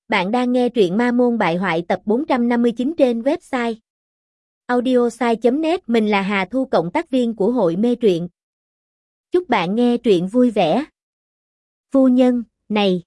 Bạn đang nghe truyện Ma Môn Bại Hoại tập 459 trên website audiosai.net. Mình là Hà Thu, cộng tác viên của hội mê truyện. Chúc bạn nghe truyện vui vẻ. Phu nhân, này!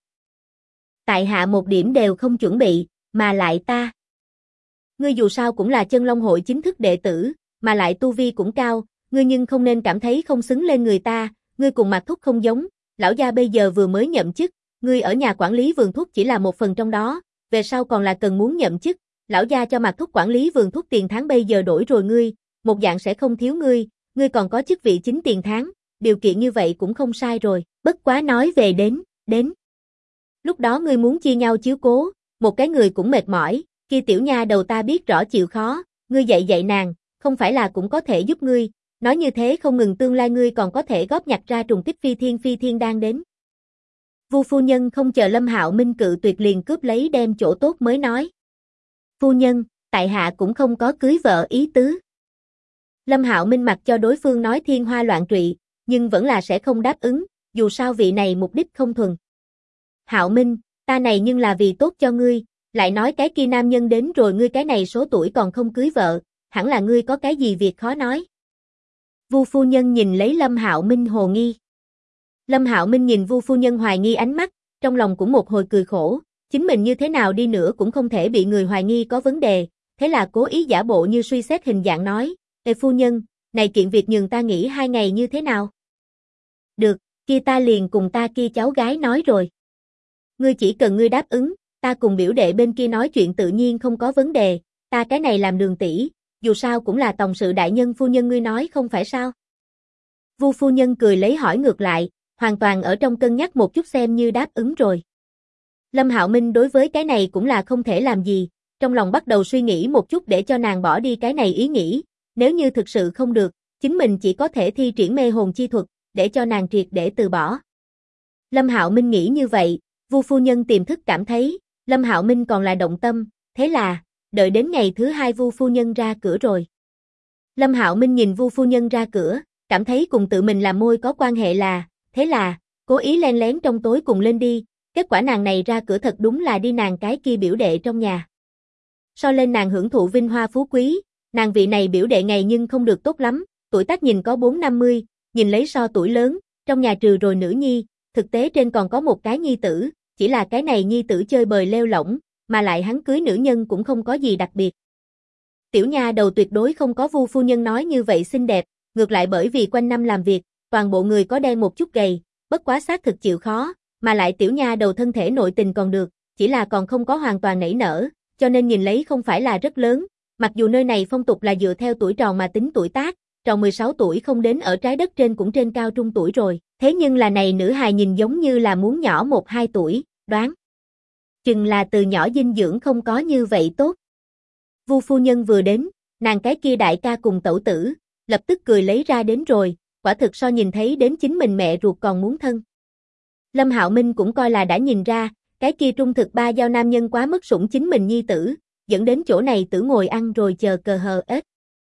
Tại hạ một điểm đều không chuẩn bị, mà lại ta. Ngươi dù sao cũng là Chân Long hội chính thức đệ tử, mà lại tu vi cũng cao, ngươi nhưng không nên cảm thấy không xứng lên người ta, ngươi cùng Mạc Thúc không giống, lão gia bây giờ vừa mới nhậm chức. Ngươi ở nhà quản lý vườn thuốc chỉ là một phần trong đó, về sau còn là cần muốn nhậm chức, lão gia cho Mạc Thúc quản lý vườn thuốc tiền tháng bây giờ đổi rồi ngươi, một dạng sẽ không thiếu ngươi còn có chức vị chính tiền tháng, điều kiện như vậy cũng không sai rồi, bất quá nói về đến. Lúc đó ngươi muốn chia nhau chiếu cố, một cái người cũng mệt mỏi, kia tiểu nha đầu ta biết rõ chịu khó, ngươi dạy nàng, không phải là cũng có thể giúp ngươi, nói như thế không ngừng tương lai ngươi còn có thể góp nhặt ra trùng kích phi thiên đang đến. Vu phu nhân không chờ Lâm Hạo Minh cự tuyệt liền cướp lấy đem chỗ tốt mới nói. Phu nhân, tại hạ cũng không có cưới vợ ý tứ. Lâm Hạo Minh mặc cho đối phương nói thiên hoa loạn trụy, nhưng vẫn là sẽ không đáp ứng, dù sao vị này mục đích không thuần. Hạo Minh, ta này nhưng là vì tốt cho ngươi, lại nói cái kia nam nhân đến rồi ngươi cái này số tuổi còn không cưới vợ, hẳn là ngươi có cái gì việc khó nói. Vu phu nhân nhìn lấy Lâm Hạo Minh hồ nghi. Lâm Hạo Minh nhìn Vu phu nhân hoài nghi ánh mắt, trong lòng cũng một hồi cười khổ, chính mình như thế nào đi nữa cũng không thể bị người hoài nghi có vấn đề, thế là cố ý giả bộ như suy xét hình dạng nói, "Ê phu nhân, này kiện việc nhường ta nghỉ 2 ngày như thế nào?" "Được, kia ta liền cùng ta kia cháu gái nói rồi. Ngươi chỉ cần ngươi đáp ứng, ta cùng biểu đệ bên kia nói chuyện tự nhiên không có vấn đề, ta cái này làm đường tỷ, dù sao cũng là tòng sự đại nhân phu nhân ngươi nói không phải sao?" Vu phu nhân cười lấy hỏi ngược lại, hoàn toàn ở trong cân nhắc một chút xem như đáp ứng rồi. Lâm Hạo Minh đối với cái này cũng là không thể làm gì, trong lòng bắt đầu suy nghĩ một chút để cho nàng bỏ đi cái này ý nghĩ, nếu như thực sự không được, chính mình chỉ có thể thi triển mê hồn chi thuật, để cho nàng triệt để từ bỏ. Lâm Hạo Minh nghĩ như vậy, Vu phu nhân tiềm thức cảm thấy, Lâm Hạo Minh còn là động tâm, thế là, đợi đến ngày thứ 2 Vu phu nhân ra cửa rồi. Lâm Hạo Minh nhìn Vu phu nhân ra cửa, cảm thấy cùng tự mình làm môi có quan hệ thế là, cố ý len lén trong tối cùng lên đi, kết quả nàng này ra cửa thật đúng là đi nàng cái kia biểu đệ trong nhà. So lên nàng hưởng thụ vinh hoa phú quý, nàng vị này biểu đệ ngày nhưng không được tốt lắm, tuổi tác nhìn có 4-50, nhìn lấy so tuổi lớn, trong nhà trừ rồi nữ nhi, thực tế trên còn có một cái nhi tử, chỉ là cái này nhi tử chơi bời lêu lỏng, mà lại hắn cưới nữ nhân cũng không có gì đặc biệt. Tiểu nha đầu tuyệt đối không có Vu phu nhân nói như vậy xinh đẹp, ngược lại bởi vì quanh năm làm việc, toàn bộ người có đen một chút gầy, bất quá xác thực chịu khó, mà lại tiểu nha đầu thân thể nội tình còn được, chỉ là còn không có hoàn toàn nảy nở, cho nên nhìn lấy không phải là rất lớn, mặc dù nơi này phong tục là dựa theo tuổi tròn mà tính tuổi tác, tròn 16 tuổi không đến ở trái đất trên cũng trên cao trung tuổi rồi, thế nhưng là này nữ hài nhìn giống như là muốn nhỏ 1-2 tuổi, đoán chừng là từ nhỏ dinh dưỡng không có như vậy tốt. Vu phu nhân vừa đến, nàng cái kia đại ca cùng tẩu tử, lập tức cười lấy ra đến rồi, quả thực so nhìn thấy đến chính mình mẹ ruột còn muốn thân. Lâm Hạo Minh cũng coi là đã nhìn ra, cái kia trung thực ba giao nam nhân quá mức sủng chính mình nhi tử, dẫn đến chỗ này tử ngồi ăn rồi chờ cờ hờ ếch.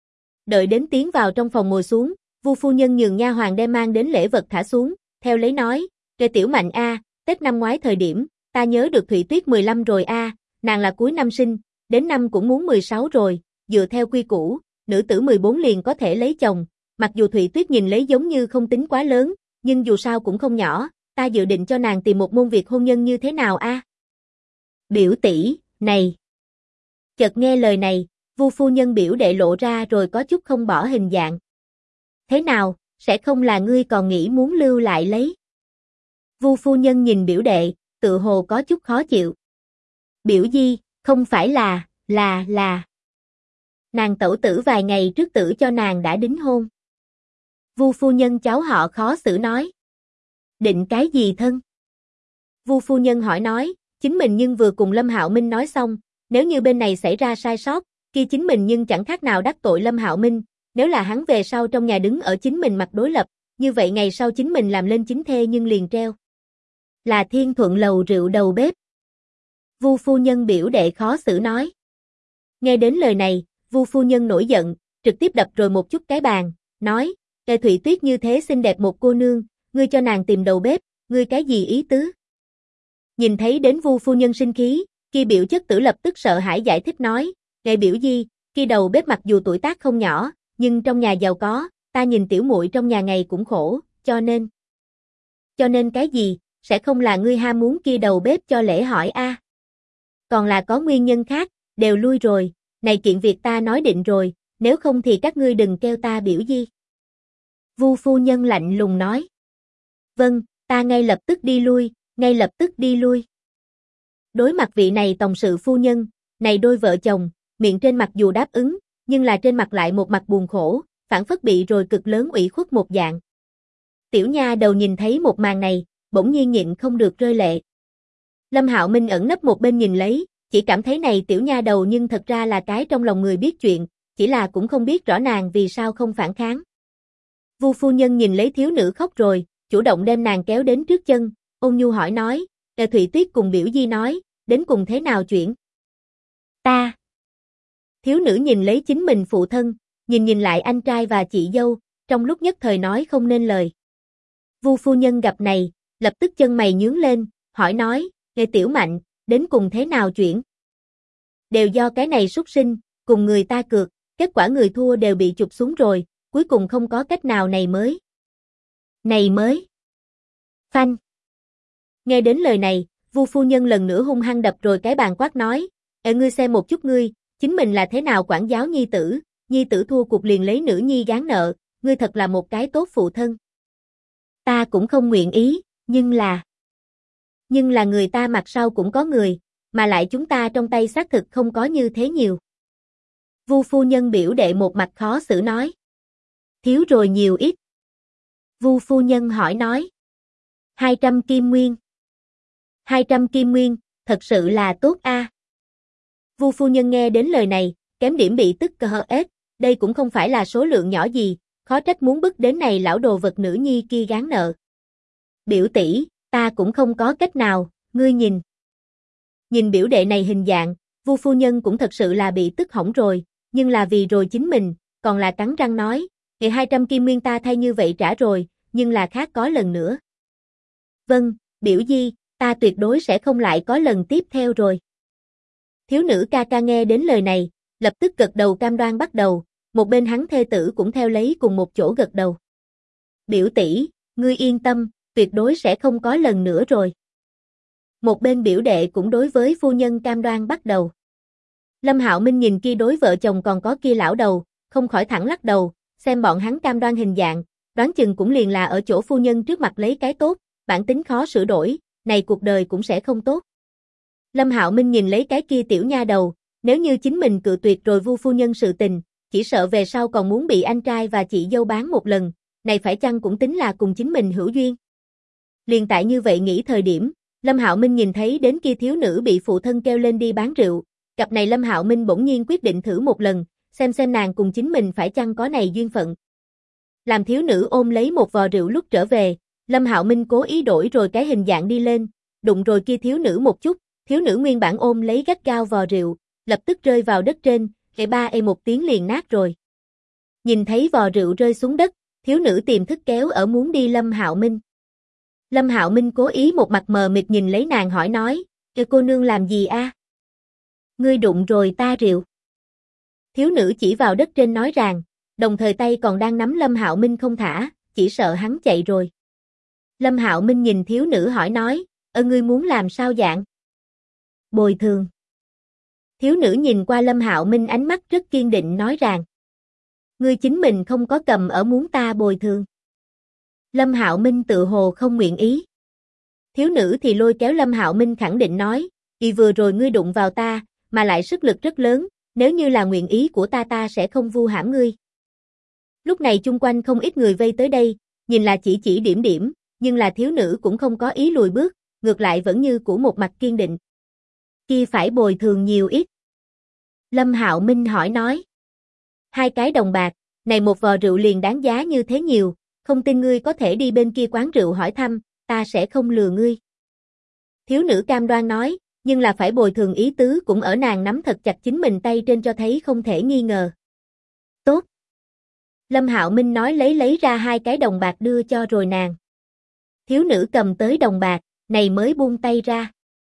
Đợi đến tiến vào trong phòng ngồi xuống, Vu phu nhân nhường nha hoàn đem mang đến lễ vật thả xuống, theo lấy nói, "Kê tiểu Mạnh a, Tết năm ngoái thời điểm, ta nhớ được Thụy Tuyết 15 rồi a, nàng là cuối năm sinh, đến năm cũng muốn 16 rồi, dựa theo quy củ, nữ tử 14 liền có thể lấy chồng, mặc dù Thụy Tuyết nhìn lấy giống như không tính quá lớn, nhưng dù sao cũng không nhỏ, ta dự định cho nàng tìm một môn việc hôn nhân như thế nào a?" "Biểu tỷ, này." Chợt nghe lời này, Vu phu nhân biểu đệ lộ ra rồi có chút không bỏ hình dạng. "Thế nào, sẽ không là ngươi còn nghĩ muốn lưu lại lấy?" Vu phu nhân nhìn biểu đệ, tự hồ có chút khó chịu. "Biểu di, không phải là. Nàng tẩu tử vài ngày trước tử cho nàng đã đính hôn." Vu phu nhân cháu họ khó xử nói. "Định cái gì thân?" Vu phu nhân hỏi nói, chính mình nhưng vừa cùng Lâm Hạo Minh nói xong, nếu như bên này xảy ra sai sót, kia chính mình nhưng chẳng khác nào đắc tội Lâm Hạo Minh, nếu là hắn về sau trong nhà đứng ở chính mình mặt đối lập, như vậy ngày sau chính mình làm lên chính thê nhưng liền treo. Là Thiên Thuận lầu rượu đầu bếp. Vu phu nhân biểu đệ khó xử nói. Nghe đến lời này, Vu phu nhân nổi giận, trực tiếp đập rồi một chút cái bàn, nói, "Tề Thụy Tuyết như thế xinh đẹp một cô nương, ngươi cho nàng tìm đầu bếp, ngươi cái gì ý tứ?" Nhìn thấy đến Vu phu nhân sinh khí, Kia biểu chất tử lập tức sợ hãi giải thích nói, nghệ biểu di, kia đầu bếp mặc dù tuổi tác không nhỏ, nhưng trong nhà giàu có, ta nhìn tiểu muội trong nhà ngày cũng khổ, cho nên cái gì, sẽ không là ngươi ham muốn kia đầu bếp cho lễ hỏi a? Còn là có nguyên nhân khác, đều lui rồi, này kiện việc ta nói định rồi, nếu không thì các ngươi đừng kêu ta biểu di. Vu phu nhân lạnh lùng nói. Vâng, ta ngay lập tức đi lui, ngay lập tức đi lui. Đối mặt vị này tòng sự phu nhân, này đôi vợ chồng, miệng trên mặt dù đáp ứng, nhưng là trên mặt lại một mặt buồn khổ, phản phất bị rồi cực lớn ủy khuất một dạng. Tiểu nha đầu nhìn thấy một màn này, bỗng nhiên nhịn không được rơi lệ. Lâm Hạo Minh ẩn nấp một bên nhìn lấy, chỉ cảm thấy này tiểu nha đầu nhưng thật ra là cái trong lòng người biết chuyện, chỉ là cũng không biết rõ nàng vì sao không phản kháng. Vu phu nhân nhìn lấy thiếu nữ khóc rồi, chủ động đem nàng kéo đến trước chân, ôn nhu hỏi nói, Thụy Tuyết cùng biểu di nói, đến cùng thế nào chuyện? Ta. Thiếu nữ nhìn lấy chính mình phụ thân, nhìn lại anh trai và chị dâu, trong lúc nhất thời nói không nên lời. Vu phu nhân gặp này, lập tức chân mày nhướng lên, hỏi nói, Nghe Tiểu Mạnh, đến cùng thế nào chuyện? Đều do cái này súc sinh, cùng người ta cược, kết quả người thua đều bị chụp xuống rồi, cuối cùng không có cách nào này mới. Phanh. Nghe đến lời này, Vu phu nhân lần nữa hung hăng đập rồi cái bàn quát nói, ngươi xem một chút ngươi, chính mình là thế nào quản giáo nhi tử thua cuộc liền lấy nữ nhi gán nợ, ngươi thật là một cái tốt phụ thân. Ta cũng không nguyện ý, nhưng là người ta mặt sau cũng có người, mà lại chúng ta trong tay xác thực không có như thế nhiều. Vu phu nhân biểu đệ một mặt khó xử nói. Thiếu rồi nhiều ít. Vu phu nhân hỏi nói. 200 kim nguyên. 200 kim nguyên, thật sự là tốt a. Vu phu nhân nghe đến lời này, kém điểm bị tức cờ ếch, đây cũng không phải là số lượng nhỏ gì, khó trách muốn bức đến này lão đồ vật nữ nhi kia gán nợ. Biểu tỷ, ta cũng không có cách nào, ngươi nhìn. Nhìn biểu đệ này hình dạng, Vu phu nhân cũng thật sự là bị tức hỏng rồi, nhưng là vì rồi chính mình, còn là cắn răng nói, 200 kim nguyên ta thay như vậy trả rồi, nhưng là khác có lần nữa. Vâng, biểu di, ta tuyệt đối sẽ không lại có lần tiếp theo rồi. Thiếu nữ ca ca nghe đến lời này, lập tức gật đầu cam đoan bắt đầu, một bên hắn thê tử cũng theo lấy cùng một chỗ gật đầu. Biểu tỷ, ngươi yên tâm, tuyệt đối sẽ không có lần nữa rồi. Một bên biểu đệ cũng đối với phu nhân cam đoan bắt đầu. Lâm Hạo Minh nhìn kia đối vợ chồng còn có kia lão đầu, không khỏi thẳng lắc đầu, xem bọn hắn cam đoan hình dạng, đoán chừng cũng liền là ở chỗ phu nhân trước mặt lấy cái tốt, bản tính khó sửa đổi, này cuộc đời cũng sẽ không tốt. Lâm Hạo Minh nhìn lấy cái kia tiểu nha đầu, nếu như chính mình cự tuyệt rồi Vu phu nhân sự tình, chỉ sợ về sau còn muốn bị anh trai và chị dâu bán một lần, này phải chăng cũng tính là cùng chính mình hữu duyên. Liền tại như vậy nghĩ thời điểm, Lâm Hạo Minh nhìn thấy đến kia thiếu nữ bị phụ thân kêu lên đi bán rượu, cặp này Lâm Hạo Minh bỗng nhiên quyết định thử một lần, xem nàng cùng chính mình phải chăng có này duyên phận. Làm thiếu nữ ôm lấy một vò rượu lúc trở về, Lâm Hạo Minh cố ý đổi rồi cái hình dạng đi lên, đụng rồi kia thiếu nữ một chút, thiếu nữ nguyên bản ôm lấy gắt gao vò rượu, lập tức rơi vào đất trên, một tiếng liền nát rồi. Nhìn thấy vò rượu rơi xuống đất, thiếu nữ tiềm thức kéo ở muốn đi Lâm Hạo Minh. Lâm Hạo Minh cố ý một mặt mờ mịt nhìn lấy nàng hỏi nói, cô nương làm gì a? Ngươi đụng rồi ta rượu. Thiếu nữ chỉ vào đất trên nói rằng, đồng thời tay còn đang nắm Lâm Hạo Minh không thả, chỉ sợ hắn chạy rồi. Lâm Hạo Minh nhìn thiếu nữ hỏi nói, ngươi muốn làm sao dạng? Bồi thường. Thiếu nữ nhìn qua Lâm Hạo Minh ánh mắt rất kiên định nói rằng, ngươi chính mình không có cầm ở muốn ta bồi thường. Lâm Hạo Minh tự hồ không nguyện ý. Thiếu nữ thì lôi kéo Lâm Hạo Minh khẳng định nói, vừa rồi ngươi đụng vào ta, mà lại sức lực rất lớn, nếu như là nguyện ý của ta sẽ không vu hãm ngươi. Lúc này chung quanh không ít người vây tới đây, nhìn là chỉ điểm, nhưng là thiếu nữ cũng không có ý lùi bước, ngược lại vẫn như cũ một mặt kiên định. Kia phải bồi thường nhiều ít? Lâm Hạo Minh hỏi nói. 2 cái đồng bạc, này một vò rượu liền đáng giá như thế nhiều, không tin ngươi có thể đi bên kia quán rượu hỏi thăm, ta sẽ không lừa ngươi. Thiếu nữ cam đoan nói, nhưng là phải bồi thường ý tứ cũng ở nàng nắm thật chặt chính mình tay trên cho thấy không thể nghi ngờ. Tốt. Lâm Hạo Minh nói lấy ra 2 cái đồng bạc đưa cho rồi nàng. Thiếu nữ cầm tới đồng bạc, này mới buông tay ra.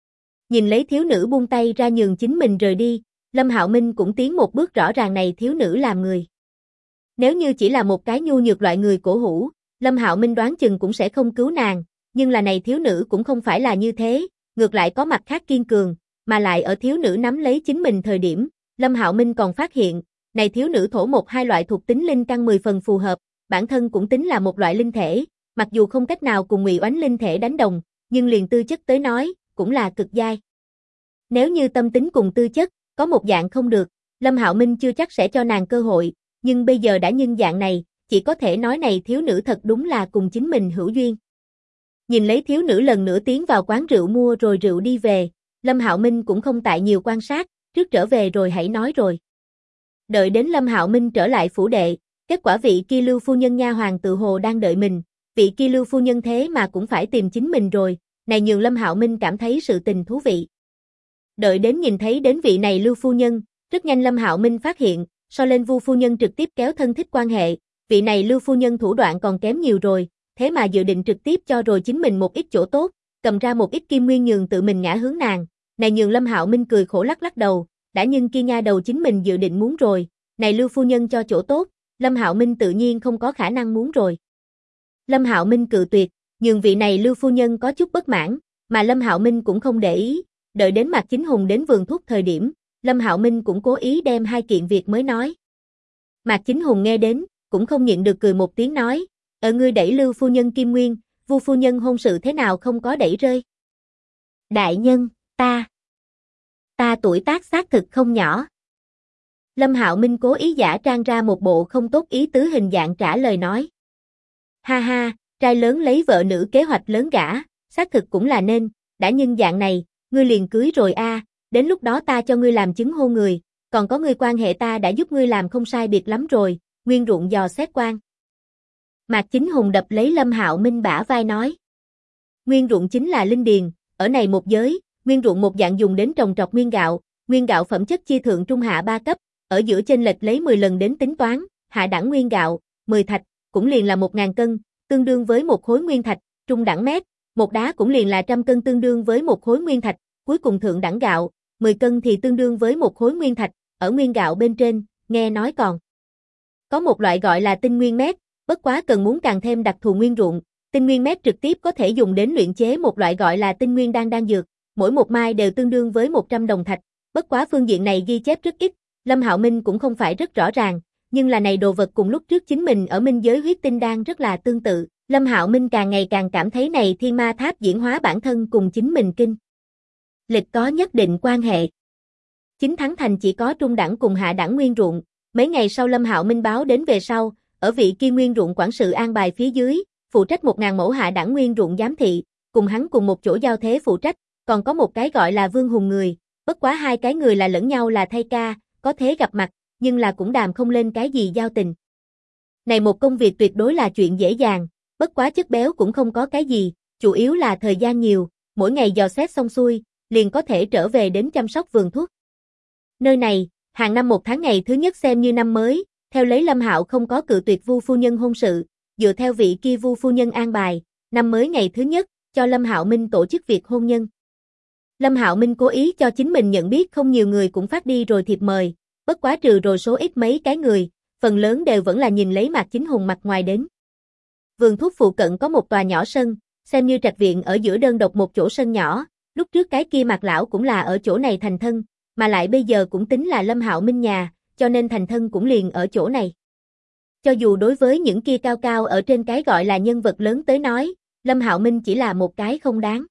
Nhìn lấy thiếu nữ buông tay ra nhường chính mình rời đi, Lâm Hạo Minh cũng tiến một bước, rõ ràng này thiếu nữ làm người. Nếu như chỉ là một cái nhu nhược loại người cổ hủ, Lâm Hạo Minh đoán chừng cũng sẽ không cứu nàng, nhưng là này thiếu nữ cũng không phải là như thế, ngược lại có mặt khác kiên cường, mà lại ở thiếu nữ nắm lấy chính mình thời điểm, Lâm Hạo Minh còn phát hiện, này thiếu nữ thổ một hai loại thuộc tính linh căn 10 phần phù hợp, bản thân cũng tính là một loại linh thể, mặc dù không cách nào cùng Ngụy Oánh linh thể đánh đồng, nhưng liền tư chất tới nói, cũng là cực giai. Nếu như tâm tính cùng tư chất, có một dạng không được, Lâm Hạo Minh chưa chắc sẽ cho nàng cơ hội, nhưng bây giờ đã nhân dạng này, chỉ có thể nói này thiếu nữ thật đúng là cùng chính mình hữu duyên. Nhìn lấy thiếu nữ lần nữa tiến vào quán rượu mua rồi rượu đi về, Lâm Hạo Minh cũng không tại nhiều quan sát, trước trở về rồi hãy nói rồi. Đợi đến Lâm Hạo Minh trở lại phủ đệ, kết quả vị kia Lưu phu nhân nha hoàng tự hồ đang đợi mình, vị kia Lưu phu nhân thế mà cũng phải tìm chính mình rồi, này nhường Lâm Hạo Minh cảm thấy sự tình thú vị. Đợi đến nhìn thấy đến vị này Lưu phu nhân, rất nhanh Lâm Hạo Minh phát hiện, so lên Vu phu nhân trực tiếp kéo thân thích quan hệ, vị này Lưu phu nhân thủ đoạn còn kém nhiều rồi, thế mà dự định trực tiếp cho rồi chính mình một ít chỗ tốt, cầm ra một ít kim nguyên nhường tự mình ngã hướng nàng, này nhường Lâm Hạo Minh cười khổ lắc lắc đầu, đã nhưng kia nha đầu chính mình dự định muốn rồi, này Lưu phu nhân cho chỗ tốt, Lâm Hạo Minh tự nhiên không có khả năng muốn rồi. Lâm Hạo Minh cự tuyệt, nhường vị này Lưu phu nhân có chút bất mãn, mà Lâm Hạo Minh cũng không để ý, đợi đến Mạc Chính Hùng đến vườn thuốc thời điểm, Lâm Hạo Minh cũng cố ý đem hai kiện việc mới nói. Mạc Chính Hùng nghe đến, cũng không nhịn được cười một tiếng nói, ngươi đẩy Lưu phu nhân kim nguyên, Vu phu nhân hôn sự thế nào không có đẩy rơi. Đại nhân, ta tuổi tác xác thực không nhỏ. Lâm Hạo Minh cố ý giả trang ra một bộ không tốt ý tứ hình dạng trả lời nói. Ha ha, trai lớn lấy vợ nữ kế hoạch lớn gả, xác thực cũng là nên, đã nhưng dạng này, ngươi liền cưới rồi a, đến lúc đó ta cho ngươi làm chứng hôn người, còn có ngươi quan hệ ta đã giúp ngươi làm không sai biệt lắm rồi, Nguyên Ruộng dò xét quan. Mạc Chính Hùng đập lấy Lâm Hạo Minh bả vai nói. Nguyên Ruộng chính là linh điền, ở này một giới, Nguyên Ruộng một dạng dùng đến trồng trọt nguyên gạo phẩm chất chia thượng trung hạ 3 cấp, ở giữa chênh lệch lấy 10 lần đến tính toán, hạ đẳng nguyên gạo, 10 thạch, cũng liền là 1000 cân, tương đương với một khối nguyên thạch, trung đẳng mét, một đá cũng liền là 100 cân tương đương với một khối nguyên thạch, cuối cùng thượng đẳng gạo, 10 cân thì tương đương với một khối nguyên thạch, ở nguyên gạo bên trên, nghe nói còn có một loại gọi là tinh nguyên mét, bất quá cần muốn càng thêm đặc thù nguyên ruộng, tinh nguyên mét trực tiếp có thể dùng đến luyện chế một loại gọi là tinh nguyên đan dược, mỗi một mai đều tương đương với 100 đồng thạch, bất quá phương diện này ghi chép rất ít, Lâm Hạo Minh cũng không phải rất rõ ràng, nhưng là này đồ vật cùng lúc trước chính mình ở minh giới huyết tinh đan rất là tương tự, Lâm Hạo Minh càng ngày càng cảm thấy này thiên ma tháp diễn hóa bản thân cùng chính mình kinh lịch có nhất định quan hệ. Chính thắng thành chỉ có trung đẳng cùng hạ đẳng nguyên ruộng, mấy ngày sau Lâm Hạo Minh báo đến về sau, ở vị kia nguyên ruộng quản sự an bài phía dưới, phụ trách 1000 mẫu hạ đẳng nguyên ruộng giám thị, cùng hắn cùng một chỗ giao thế phụ trách, còn có một cái gọi là Vương Hùng người, bất quá hai cái người là lẫn nhau là thay ca, có thế gặp mặt, nhưng là cũng đàm không lên cái gì giao tình. Này một công việc tuyệt đối là chuyện dễ dàng, bất quá chất béo cũng không có cái gì, chủ yếu là thời gian nhiều, mỗi ngày dò xét xong xuôi, liền có thể trở về đến chăm sóc vườn thuốc. Nơi này, hàng năm 1 tháng ngày thứ nhất xem như năm mới, theo lấy Lâm Hạo không có cự tuyệt Vu phu nhân hôn sự, dựa theo vị kia Vu phu nhân an bài, năm mới ngày thứ nhất, cho Lâm Hạo Minh tổ chức việc hôn nhân. Lâm Hạo Minh cố ý cho chính mình nhận biết không nhiều người cũng phát đi rồi thiệp mời, bất quá trừ rồi số ít mấy cái người, phần lớn đều vẫn là nhìn lấy Mạc Chính Hùng mặt ngoài đến. Vườn thuốc phụ cận có một tòa nhỏ sân, xem như trạch viện ở giữa đơn độc một chỗ sân nhỏ, lúc trước cái kia Mạc lão cũng là ở chỗ này thành thân, mà lại bây giờ cũng tính là Lâm Hạo Minh nhà, cho nên thành thân cũng liền ở chỗ này. Cho dù đối với những kia cao cao ở trên cái gọi là nhân vật lớn tới nói, Lâm Hạo Minh chỉ là một cái không đáng.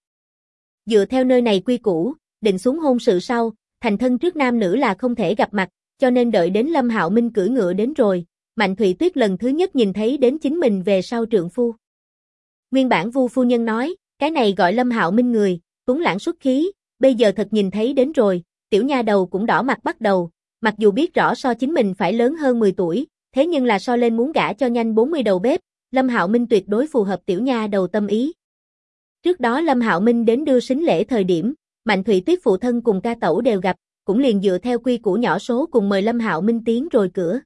Dựa theo nơi này quy củ, định xuống hôn sự sau, thành thân trước nam nữ là không thể gặp mặt, cho nên đợi đến Lâm Hạo Minh cưỡi ngựa đến rồi, Mạnh Thụy Tuyết lần thứ nhất nhìn thấy đến chính mình về sau trượng phu. Nguyên bản Vu phu nhân nói, cái này gọi Lâm Hạo Minh người, tuấn lãng xuất khí, bây giờ thật nhìn thấy đến rồi, tiểu nha đầu cũng đỏ mặt bắt đầu, mặc dù biết rõ so chính mình phải lớn hơn 10 tuổi, thế nhưng là so lên muốn gả cho nhanh 40 đầu bếp, Lâm Hạo Minh tuyệt đối phù hợp tiểu nha đầu tâm ý. Trước đó Lâm Hạo Minh đến đưa sính lễ thời điểm, Mạnh Thụy Tuyết phụ thân cùng ca tẩu đều gặp, cũng liền dựa theo quy củ nhỏ số cùng mời Lâm Hạo Minh tiến rồi cửa.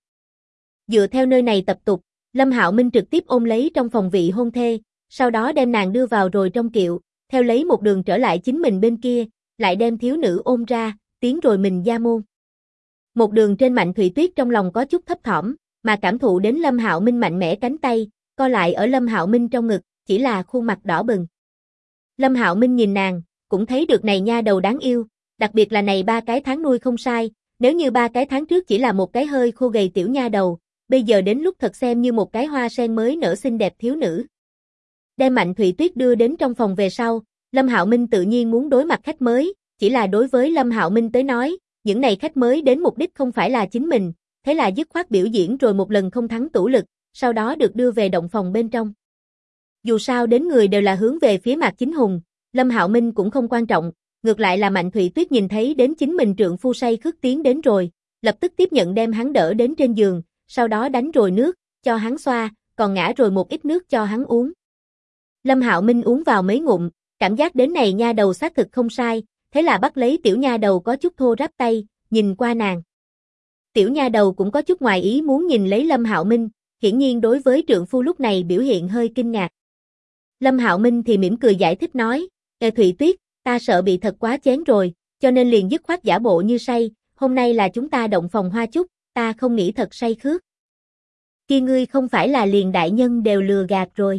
Dựa theo nơi này tập tục, Lâm Hạo Minh trực tiếp ôm lấy trong phòng vị hôn thê, sau đó đem nàng đưa vào rồi trong kiệu, theo lấy một đường trở lại chính mình bên kia, lại đem thiếu nữ ôm ra, tiến rồi mình gia môn. Một đường trên Mạnh Thụy Tuyết trong lòng có chút thấp thỏm, mà cảm thụ đến Lâm Hạo Minh mạnh mẽ cánh tay, co lại ở Lâm Hạo Minh trong ngực, chỉ là khuôn mặt đỏ bừng. Lâm Hạo Minh nhìn nàng, cũng thấy được này nha đầu đáng yêu, đặc biệt là này 3 cái tháng nuôi không sai, nếu như 3 cái tháng trước chỉ là một cái hơi khô gầy tiểu nha đầu, bây giờ đến lúc thật xem như một cái hoa sen mới nở xinh đẹp thiếu nữ. Đem Mạnh Thụy Tuyết đưa đến trong phòng về sau, Lâm Hạo Minh tự nhiên muốn đối mặt khách mới, chỉ là đối với Lâm Hạo Minh tới nói, những này khách mới đến mục đích không phải là chính mình, thế là dứt khoát biểu diễn rồi một lần không thắng tủ lực, sau đó được đưa về động phòng bên trong. Dù sao đến người đều là hướng về phía Mạc Chính Hùng, Lâm Hạo Minh cũng không quan trọng, ngược lại là Mạnh Thụy Tuyết nhìn thấy đến chính mình trượng phu say khướt tiến đến rồi, lập tức tiếp nhận đem hắn đỡ đến trên giường, sau đó đánh rồi nước, cho hắn xoa, còn ngã rồi một ít nước cho hắn uống. Lâm Hạo Minh uống vào mấy ngụm, cảm giác đến này nha đầu xác thực không sai, thế là bắt lấy tiểu nha đầu có chút thô ráp tay, nhìn qua nàng. Tiểu nha đầu cũng có chút ngoài ý muốn nhìn lấy Lâm Hạo Minh, hiển nhiên đối với trượng phu lúc này biểu hiện hơi kinh ngạc. Lâm Hạo Minh thì mỉm cười giải thích nói, Thụy Tuyết, ta sợ bị thật quá chén rồi, cho nên liền dứt khoát giả bộ như say, hôm nay là chúng ta động phòng hoa chúc, ta không nghĩ thật say khước. Kia ngươi không phải là liền đại nhân đều lừa gạt rồi.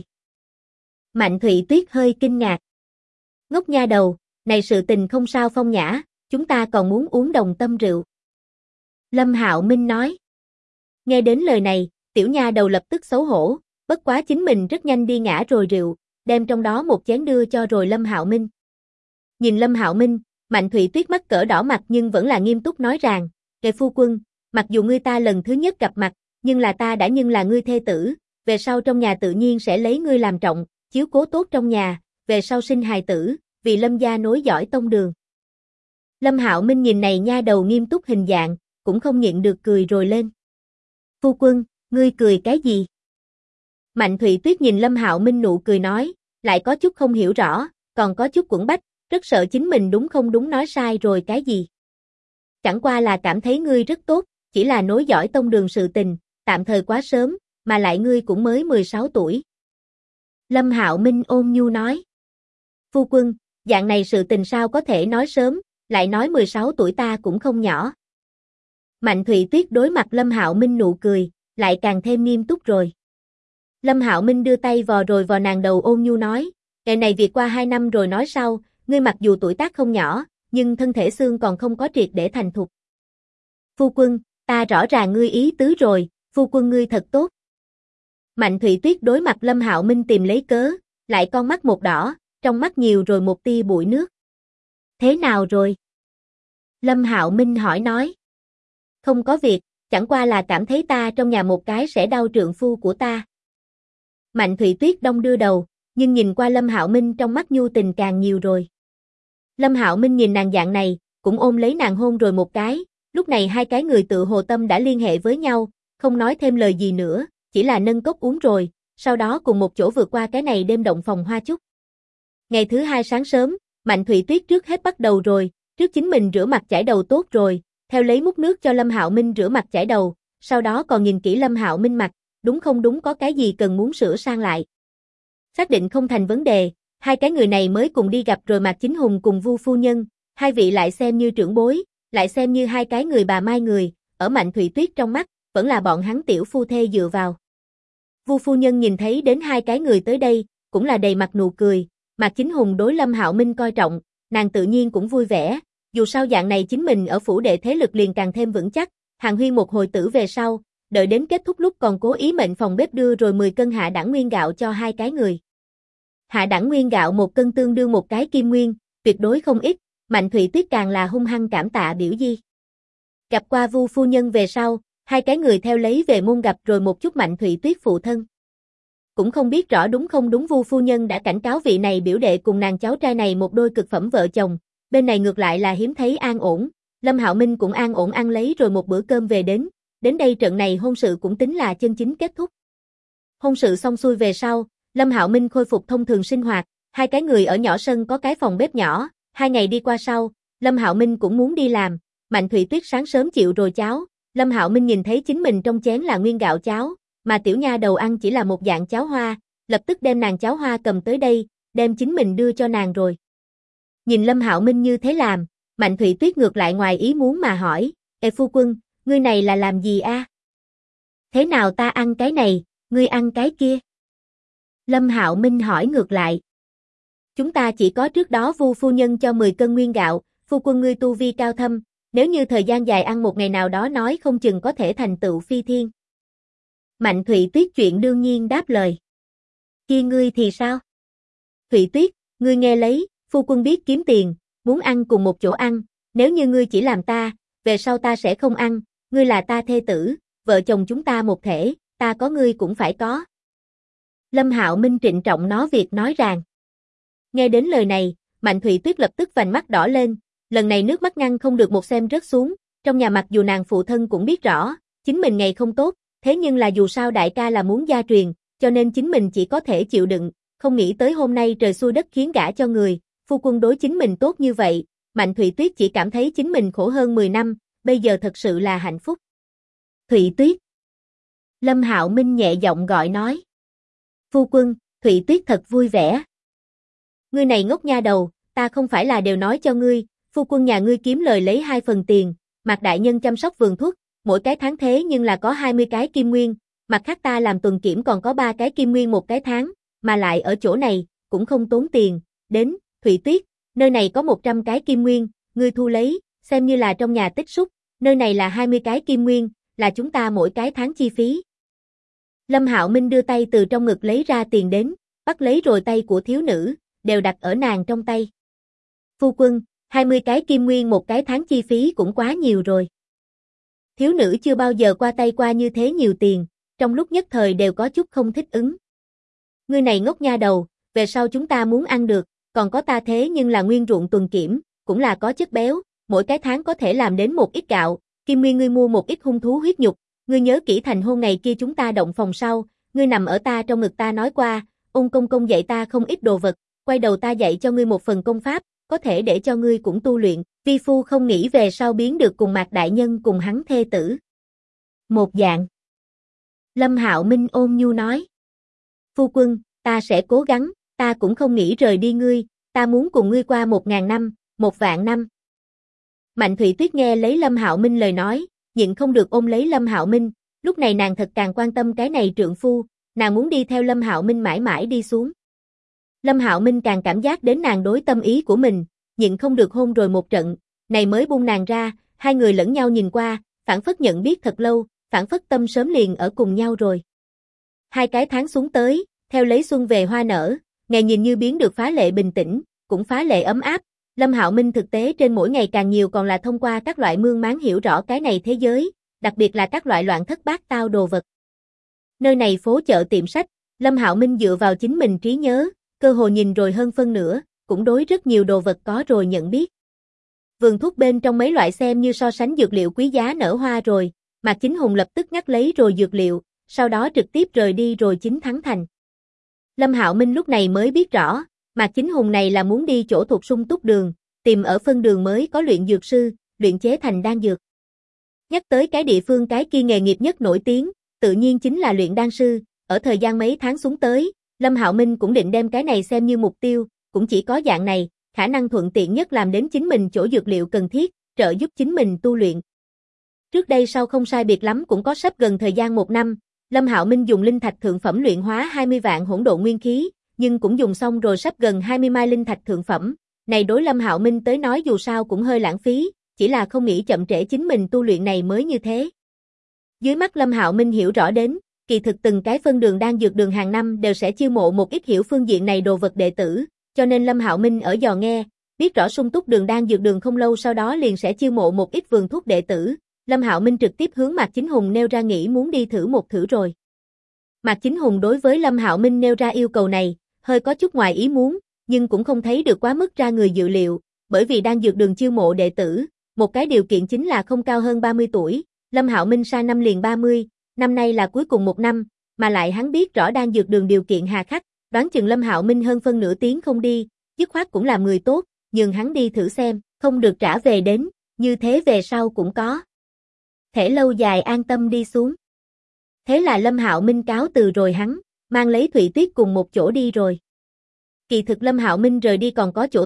Mạnh Thụy Tuyết hơi kinh ngạc. Ngốc nha đầu, này sự tình không sao phong nhã, chúng ta còn muốn uống đồng tâm rượu. Lâm Hạo Minh nói. Nghe đến lời này, tiểu nha đầu lập tức xấu hổ, bất quá chính mình rất nhanh đi ngã rồi rượu, đem trong đó một chén đưa cho rồi Lâm Hạo Minh. Nhìn Lâm Hạo Minh, Mạnh Thụy Tuyết mắt cỡ đỏ mặt nhưng vẫn là nghiêm túc nói rằng, phu quân, mặc dù ngươi ta lần thứ nhất gặp mặt, nhưng là ta đã nhưng là ngươi thê tử, về sau trong nhà tự nhiên sẽ lấy ngươi làm trọng, chiếu cố tốt trong nhà, về sau sinh hài tử, vì Lâm gia nối dõi tông đường. Lâm Hạo Minh nhìn này nha đầu nghiêm túc hình dạng, cũng không nhịn được cười rồi lên. Phu quân, ngươi cười cái gì? Mạnh Thụy Tuyết nhìn Lâm Hạo Minh nụ cười nói, lại có chút không hiểu rõ, còn có chút quẫn bách, rất sợ chính mình đúng không đúng nói sai rồi cái gì. Chẳng qua là cảm thấy ngươi rất tốt, chỉ là nối dõi tông đường sự tình, tạm thời quá sớm, mà lại ngươi cũng mới 16 tuổi. Lâm Hạo Minh ôn nhu nói. Phu quân, dạng này sự tình sao có thể nói sớm, lại nói 16 tuổi ta cũng không nhỏ. Mạnh Thụy Tuyết đối mặt Lâm Hạo Minh nụ cười, lại càng thêm nghiêm túc rồi. Lâm Hạo Minh đưa tay vò rồi vò nàng đầu ôn nhu nói, ngày này việc qua 2 năm rồi nói sau, ngươi mặc dù tuổi tác không nhỏ, nhưng thân thể xương còn không có triệt để thành thục. Phu quân, ta rõ ràng ngươi ý tứ rồi, phu quân ngươi thật tốt. Mạnh Thụy Tuyết đối mặt Lâm Hạo Minh tìm lấy cớ, lại con mắt một đỏ, trong mắt nhiều rồi một tia bụi nước. Thế nào rồi? Lâm Hạo Minh hỏi nói. Không có việc, chẳng qua là cảm thấy ta trong nhà một cái sẽ đau trượng phu của ta. Mạnh Thụy Tuyết đong đưa đầu, nhưng nhìn qua Lâm Hạo Minh trong mắt nhu tình càng nhiều rồi. Lâm Hạo Minh nhìn nàng dạng này, cũng ôm lấy nàng hôn rồi một cái, lúc này hai cái người tự hồ tâm đã liên hệ với nhau, không nói thêm lời gì nữa, chỉ là nâng cốc uống rồi, sau đó cùng một chỗ vượt qua cái này đêm động phòng hoa chúc. Ngày thứ 2 sáng sớm, Mạnh Thụy Tuyết trước hết bắt đầu rồi, trước chính mình rửa mặt chải đầu tốt rồi, theo lấy múc nước cho Lâm Hạo Minh rửa mặt chải đầu, sau đó còn nhìn kỹ Lâm Hạo Minh mặt, đúng không đúng có cái gì cần muốn sửa sang lại. Xác định không thành vấn đề, hai cái người này mới cùng đi gặp rồi Mạc Chính Hùng cùng Vu phu nhân, hai vị lại xem như trưởng bối, lại xem như hai cái người bà mai người, ở Mạnh Thụy Tuyết trong mắt, vẫn là bọn hắn tiểu phu thê dựa vào. Vu phu nhân nhìn thấy đến hai cái người tới đây, cũng là đầy mặt nụ cười, Mạc Chính Hùng đối Lâm Hạo Minh coi trọng, nàng tự nhiên cũng vui vẻ, dù sao dạng này chính mình ở phủ đệ thế lực liền càng thêm vững chắc, Hàn Huyên một hồi tử về sau, đợi đến kết thúc lúc còn cố ý mệnh phòng bếp đưa rồi 10 cân hạ đẳng nguyên gạo cho hai cái người. Hạ đẳng nguyên gạo 1 cân tương đương một cái kim nguyên, tuyệt đối không ít, Mạnh Thụy Tuyết càng là hung hăng cảm tạ biểu di. Gặp qua Vu phu nhân về sau, hai cái người theo lấy về môn gặp rồi một chút Mạnh Thụy Tuyết phụ thân. Cũng không biết rõ đúng không đúng Vu phu nhân đã cảnh cáo vị này biểu đệ cùng nàng cháu trai này một đôi cực phẩm vợ chồng, bên này ngược lại là hiếm thấy an ổn, Lâm Hạo Minh cũng an ổn ăn lấy rồi một bữa cơm về đến đây trận này hôn sự cũng tính là chân chính kết thúc. Hôn sự xong xuôi về sau, Lâm Hạo Minh khôi phục thông thường sinh hoạt, hai cái người ở nhỏ sân có cái phòng bếp nhỏ, 2 ngày đi qua sau, Lâm Hạo Minh cũng muốn đi làm, Mạnh Thụy Tuyết sáng sớm chịu rồi cháo, Lâm Hạo Minh nhìn thấy chính mình trong chén là nguyên gạo cháo, mà tiểu nha đầu ăn chỉ là một dạng cháo hoa, lập tức đem nàng cháo hoa cầm tới đây, đem chính mình đưa cho nàng rồi. Nhìn Lâm Hạo Minh như thế làm, Mạnh Thụy Tuyết ngược lại ngoài ý muốn mà hỏi, Ê phu quân, ngươi này là làm gì a? Thế nào ta ăn cái này, ngươi ăn cái kia? Lâm Hạo Minh hỏi ngược lại. Chúng ta chỉ có trước đó Vu phu nhân cho 10 cân nguyên gạo, phu quân ngươi tu vi cao thâm, nếu như thời gian dài ăn một ngày nào đó nói không chừng có thể thành tựu phi thiên. Mạnh Thụy Tuyết chuyện đương nhiên đáp lời. Kia ngươi thì sao? Thụy Tuyết, ngươi nghe lấy, phu quân biết kiếm tiền, muốn ăn cùng một chỗ ăn, nếu như ngươi chỉ làm ta, về sau ta sẽ không ăn, ngươi là ta thê tử, vợ chồng chúng ta một thể, ta có ngươi cũng phải có. Lâm Hạo Minh trịnh trọng nói việc nói ràng. Nghe đến lời này, Mạnh Thụy Tuyết lập tức vành mắt đỏ lên, lần này nước mắt ngăn không được một xem rớt xuống, trong nhà mặc dù nàng phụ thân cũng biết rõ, chính mình ngày không tốt, thế nhưng là dù sao đại ca là muốn gia truyền, cho nên chính mình chỉ có thể chịu đựng, không nghĩ tới hôm nay trời xui đất khiến gả cho người, phu quân đối chính mình tốt như vậy, Mạnh Thụy Tuyết chỉ cảm thấy chính mình khổ hơn 10 năm, bây giờ thật sự là hạnh phúc. Thụy Tuyết. Lâm Hạo Minh nhẹ giọng gọi nói. Phu quân, Thụy Tuyết thật vui vẻ. Ngươi này ngốc nha đầu, ta không phải là đều nói cho ngươi, phu quân nhà ngươi kiếm lời lấy 2 phần tiền, Mạc đại nhân chăm sóc vườn thuốc, mỗi cái tháng thế nhưng là có 20 cái kim nguyên, mặt khác ta làm tuần kiểm còn có 3 cái kim nguyên một cái tháng, mà lại ở chỗ này, cũng không tốn tiền, đến, Thụy Tuyết, nơi này có 100 cái kim nguyên, ngươi thu lấy, xem như là trong nhà tích xúc, nơi này là 20 cái kim nguyên, là chúng ta mỗi cái tháng chi phí. Lâm Hạo Minh đưa tay từ trong ngực lấy ra tiền đến, bắt lấy rồi tay của thiếu nữ, đều đặt ở nàng trong tay. Phu quân, 20 cái kim nguyên một cái tháng chi phí cũng quá nhiều rồi. Thiếu nữ chưa bao giờ qua tay qua như thế nhiều tiền, trong lúc nhất thời đều có chút không thích ứng. Ngươi này ngốc nha đầu, về sau chúng ta muốn ăn được, còn có ta thế nhưng là nguyên ruộng tuần kiểm, cũng là có chất béo, mỗi cái tháng có thể làm đến một ít gạo, kim nguyên ngươi mua một ít hung thú huyết nhục, ngươi nhớ kỹ thành hôn ngày kia chúng ta động phòng sau, ngươi nằm ở ta trong ngực ta nói qua, ôn công công dạy ta không ít đồ vật, quay đầu ta dạy cho ngươi một phần công pháp, có thể để cho ngươi cũng tu luyện, vi phu không nghĩ về sau biến được cùng Mạc đại nhân cùng hắn thê tử. Một dạng. Lâm Hạo Minh ôn nhu nói. Phu quân, ta sẽ cố gắng, ta cũng không nghĩ rời đi ngươi, ta muốn cùng ngươi qua 1000 năm, 1.000 năm. Mạnh Thụy Tuyết nghe lấy Lâm Hạo Minh lời nói, nhịn không được ôm lấy Lâm Hạo Minh, lúc này nàng thật càng quan tâm cái này trượng phu, nàng muốn đi theo Lâm Hạo Minh mãi mãi đi xuống. Lâm Hạo Minh càng cảm giác đến nàng đối tâm ý của mình, nhịn không được hôn rồi một trận, này mới buông nàng ra, hai người lẫn nhau nhìn qua, phảng phất nhận biết thật lâu, phảng phất tâm sớm liền ở cùng nhau rồi. 2 cái tháng xuống tới, theo lấy xuân về hoa nở, ngày nhìn như biến được phá lệ bình tĩnh, cũng phá lệ ấm áp. Lâm Hạo Minh thực tế trên mỗi ngày càng nhiều còn là thông qua các loại mương máng hiểu rõ cái này thế giới, đặc biệt là các loại loạn thất bát tao đồ vật. Nơi này phố chợ tiệm sách, Lâm Hạo Minh dựa vào chính mình trí nhớ, cơ hồ nhìn rồi hơn phân nửa, cũng đối rất nhiều đồ vật có rồi nhận biết. Vườn thuốc bên trong mấy loại xem như so sánh dược liệu quý giá nở hoa rồi, Mạc Chính Hùng lập tức ngắt lấy rồi dược liệu, sau đó trực tiếp rời đi rồi chính thắng thành. Lâm Hạo Minh lúc này mới biết rõ, Mạc Chính Hùng này là muốn đi chỗ thuộc sung túc đường, tìm ở phân đường mới có luyện dược sư, luyện chế thành đan dược. Nhắc tới cái địa phương cái kia nghề nghiệp nhất nổi tiếng, tự nhiên chính là luyện đan sư, ở thời gian mấy tháng xuống tới, Lâm Hạo Minh cũng định đem cái này xem như mục tiêu, cũng chỉ có dạng này, khả năng thuận tiện nhất làm đến chính mình chỗ dược liệu cần thiết, trợ giúp chính mình tu luyện. Trước đây sau không sai biệt lắm cũng có sắp gần thời gian 1 năm, Lâm Hạo Minh dùng linh thạch thượng phẩm luyện hóa 20 vạn hỗn độn nguyên khí, nhưng cũng dùng xong rồi sắp gần 20 mai linh thạch thượng phẩm. Này đối Lâm Hạo Minh tới nói dù sao cũng hơi lãng phí, chỉ là không nghĩ chậm trễ chính mình tu luyện này mới như thế. Dưới mắt Lâm Hạo Minh hiểu rõ đến, kỳ thực từng cái phân đường đan dược đường hàng năm đều sẽ chiêu mộ một ít hiểu phương diện này đồ vật đệ tử, cho nên Lâm Hạo Minh ở dò nghe, biết rõ sung túc đường đan dược đường không lâu sau đó liền sẽ chiêu mộ một ít vườn thuốc đệ tử. Lâm Hạo Minh trực tiếp hướng Mạc Chính Hùng nêu ra nghĩ muốn đi thử một thử rồi. Mạc Chính Hùng đối với Lâm Hạo Minh nêu ra yêu cầu này, hơi có chút ngoài ý muốn, nhưng cũng không thấy được quá mức ra người dự liệu, bởi vì đan dược đường chiêu mộ đệ tử, một cái điều kiện chính là không cao hơn 30 tuổi, Lâm Hạo Minh sang năm liền 30, năm nay là cuối cùng 1 năm, mà lại hắn biết rõ đan dược đường điều kiện hà khắc, đoán chừng Lâm Hạo Minh hơn phân nửa tiếng không đi, dứt khoát cũng làm người tốt, nhường hắn đi thử xem, không được trả về đến, như thế về sau cũng có thể lâu dài an tâm đi xuống. Thế là Lâm Hạo Minh cáo từ rồi hắn, mang lấy Thụy Tuyết cùng một chỗ đi rồi. Kỳ thực Lâm Hạo Minh rời đi còn có chỗ tốt,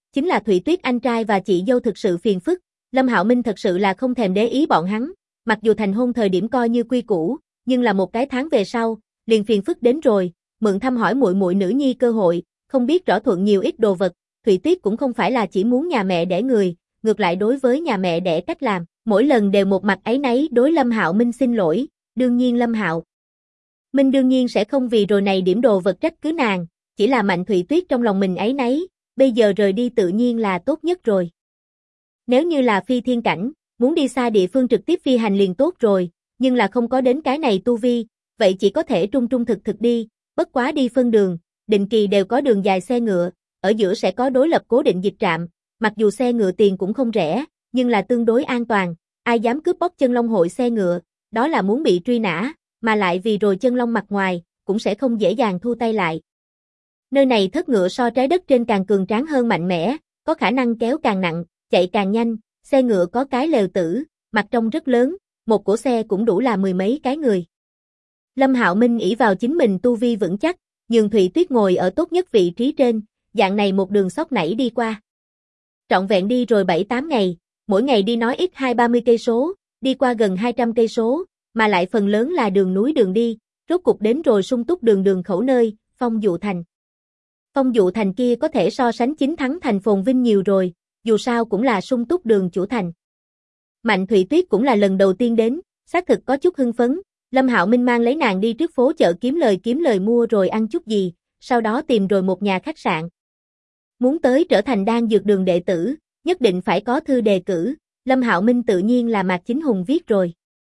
chính là Thủy Tuyết anh trai và chị dâu thực sự phiền phức, Lâm Hạo Minh thật sự là không thèm để ý bọn hắn, mặc dù thành hôn thời điểm coi như quy củ, nhưng là một cái tháng về sau, liền phiền phức đến rồi, mượn thăm hỏi muội muội nữ nhi cơ hội, không biết rõ thuận nhiều ít đồ vật, Thủy Tuyết cũng không phải là chỉ muốn nhà mẹ đẻ người, ngược lại đối với nhà mẹ đẻ cách làm, mỗi lần đều một mặt áy náy đối Lâm Hạo Minh xin lỗi, đương nhiên Lâm Hạo Minh đương nhiên sẽ không vì rồi này điểm đồ vật trách cứ nàng, chỉ là Mạnh Thủy Tuyết trong lòng mình áy náy, bây giờ rời đi tự nhiên là tốt nhất rồi. Nếu như là phi thiên cảnh, muốn đi xa địa phương trực tiếp phi hành liền tốt rồi, nhưng là không có đến cái này tu vi, vậy chỉ có thể trung trung thực thực đi, bất quá đi phân đường, định kỳ đều có đường dài xe ngựa, ở giữa sẽ có đối lập cố định dịch trạm, mặc dù xe ngựa tiền cũng không rẻ, nhưng là tương đối an toàn, ai dám cướp bóc chân long hội xe ngựa, đó là muốn bị truy nã, mà lại vì rồi chân long mặt ngoài, cũng sẽ không dễ dàng thu tay lại. Nơi này thất ngựa so trái đất trên càng cường tráng hơn mạnh mẽ, có khả năng kéo càng nặng, chạy càng nhanh, xe ngựa có cái lều tử, mặt trong rất lớn, một cỗ xe cũng đủ là mười mấy cái người. Lâm Hạo Minh ỷ vào chính mình tu vi vững chắc, nhường Thủy Tuyết ngồi ở tốt nhất vị trí trên, dạng này một đường sóc nảy đi qua. Trọn vẹn đi rồi 7-8 ngày, mỗi ngày đi nói ít 20-30 cây số, đi qua gần 200 cây số, mà lại phần lớn là đường núi đường đi, rốt cục đến rồi sung túc đường khẩu nơi, Phong Dụ Thành. Phong Dụ Thành kia có thể so sánh chính thắng thành phồn vinh nhiều rồi, dù sao cũng là sung túc đường chủ thành. Mạnh Thủy Tuyết cũng là lần đầu tiên đến, xác thực có chút hưng phấn, Lâm Hạo Minh mang lấy nàng đi trước phố chợ kiếm lời mua rồi ăn chút gì, sau đó tìm rồi một nhà khách sạn. Muốn tới trở thành đan dược đường đệ tử, nhất định phải có thư đề cử, Lâm Hạo Minh tự nhiên là Mạc Chính Hùng viết rồi.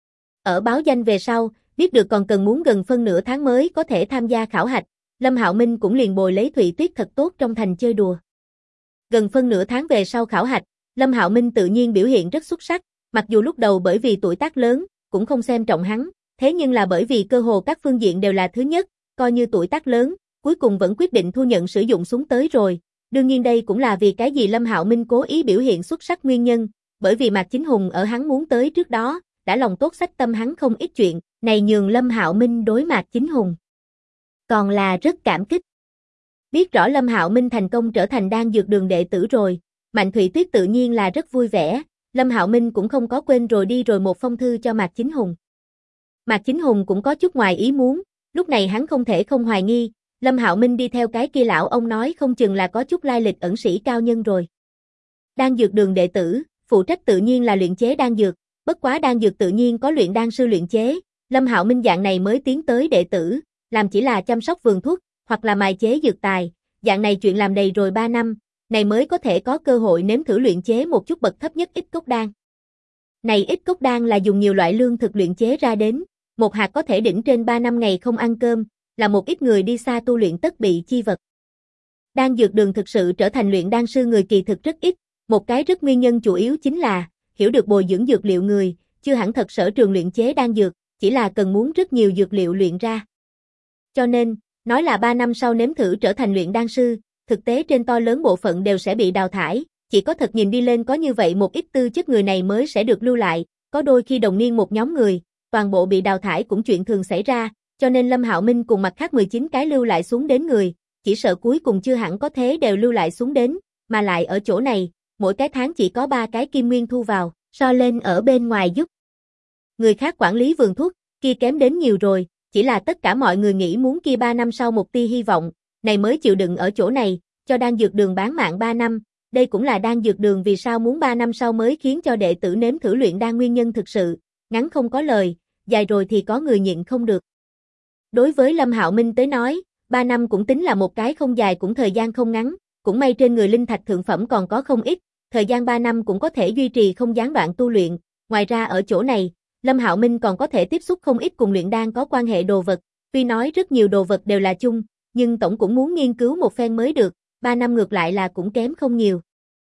Ở báo danh về sau, biết được còn cần muốn gần phân nửa tháng mới có thể tham gia khảo hạch, Lâm Hạo Minh cũng liền bồi lấy Thủy Tuyết thật tốt trong thành chơi đùa. Gần phân nửa tháng về sau khảo hạch, Lâm Hạo Minh tự nhiên biểu hiện rất xuất sắc, mặc dù lúc đầu bởi vì tuổi tác lớn, cũng không xem trọng hắn, thế nhưng là bởi vì cơ hồ các phương diện đều là thứ nhất, coi như tuổi tác lớn, cuối cùng vẫn quyết định thu nhận sử dụng súng tới rồi. Đương nhiên đây cũng là vì cái gì Lâm Hạo Minh cố ý biểu hiện xuất sắc nguyên nhân, bởi vì Mạc Chính Hùng ở hắn muốn tới trước đó, đã lòng tốt xách tâm hắn không ít chuyện, này nhường Lâm Hạo Minh đối Mạc Chính Hùng còn là rất cảm kích. Biết rõ Lâm Hạo Minh thành công trở thành đan dược đường đệ tử rồi, Mạnh Thủy Tuyết tự nhiên là rất vui vẻ, Lâm Hạo Minh cũng không có quên rồi đi rồi một phong thư cho Mạc Chính Hùng. Mạc Chính Hùng cũng có chút ngoài ý muốn, lúc này hắn không thể không hoài nghi, Lâm Hạo Minh đi theo cái kia lão ông nói không chừng là có chút lai lịch ẩn sĩ cao nhân rồi. Đan dược đường đệ tử, phụ trách tự nhiên là luyện chế đan dược, bất quá đan dược tự nhiên có luyện đan sư luyện chế, Lâm Hạo Minh dạng này mới tiến tới đệ tử, làm chỉ là chăm sóc vườn thuốc, hoặc là mài chế dược tài, dạng này chuyện làm đầy rồi 3 năm, này mới có thể có cơ hội nếm thử luyện chế một chút bậc thấp nhất ít cốc đan. Này ít cốc đan là dùng nhiều loại lương thực luyện chế ra đến, một hạt có thể đỉnh trên 3 năm ngày không ăn cơm, là một ít người đi xa tu luyện tất bị chi vật. Đan dược đường thực sự trở thành luyện đan sư người kỳ thực rất ít, một cái rất nguyên nhân chủ yếu chính là, hiểu được bồi dưỡng dược liệu người, chưa hẳn thật sở trường luyện chế đan dược, chỉ là cần muốn rất nhiều dược liệu luyện ra. Cho nên, nói là 3 năm sau nếm thử trở thành luyện đan sư, thực tế trên to lớn bộ phận đều sẽ bị đào thải, chỉ có thật nhìn đi lên có như vậy một ít tư chất người này mới sẽ được lưu lại, có đôi khi đồng niên một nhóm người, toàn bộ bị đào thải cũng chuyện thường xảy ra, cho nên Lâm Hạo Minh cùng mặt khác 19 cái lưu lại xuống đến người, chỉ sợ cuối cùng chưa hẳn có thế đều lưu lại xuống đến, mà lại ở chỗ này, mỗi cái tháng chỉ có 3 cái kim nguyên thu vào, so lên ở bên ngoài giúp người khác quản lý vườn thuốc, kia kém đến nhiều rồi, chỉ là tất cả mọi người nghĩ muốn kia 3 năm sau một tia hy vọng, này mới chịu đựng ở chỗ này, cho đan dược đường bán mạng 3 năm, đây cũng là đan dược đường vì sao muốn 3 năm sau mới khiến cho đệ tử nếm thử luyện đan nguyên nhân thực sự, ngắn không có lời, dài rồi thì có người nhịn không được. Đối với Lâm Hạo Minh tới nói, 3 năm cũng tính là một cái không dài cũng thời gian không ngắn, cũng may trên người linh thạch thượng phẩm còn có không ít, thời gian 3 năm cũng có thể duy trì không gián đoạn tu luyện, ngoài ra ở chỗ này, Lâm Hạo Minh còn có thể tiếp xúc không ít cùng luyện đan có quan hệ đồ vật, tuy nói rất nhiều đồ vật đều là chung, nhưng tổng cũng muốn nghiên cứu một phen mới được, 3 năm ngược lại là cũng kém không nhiều.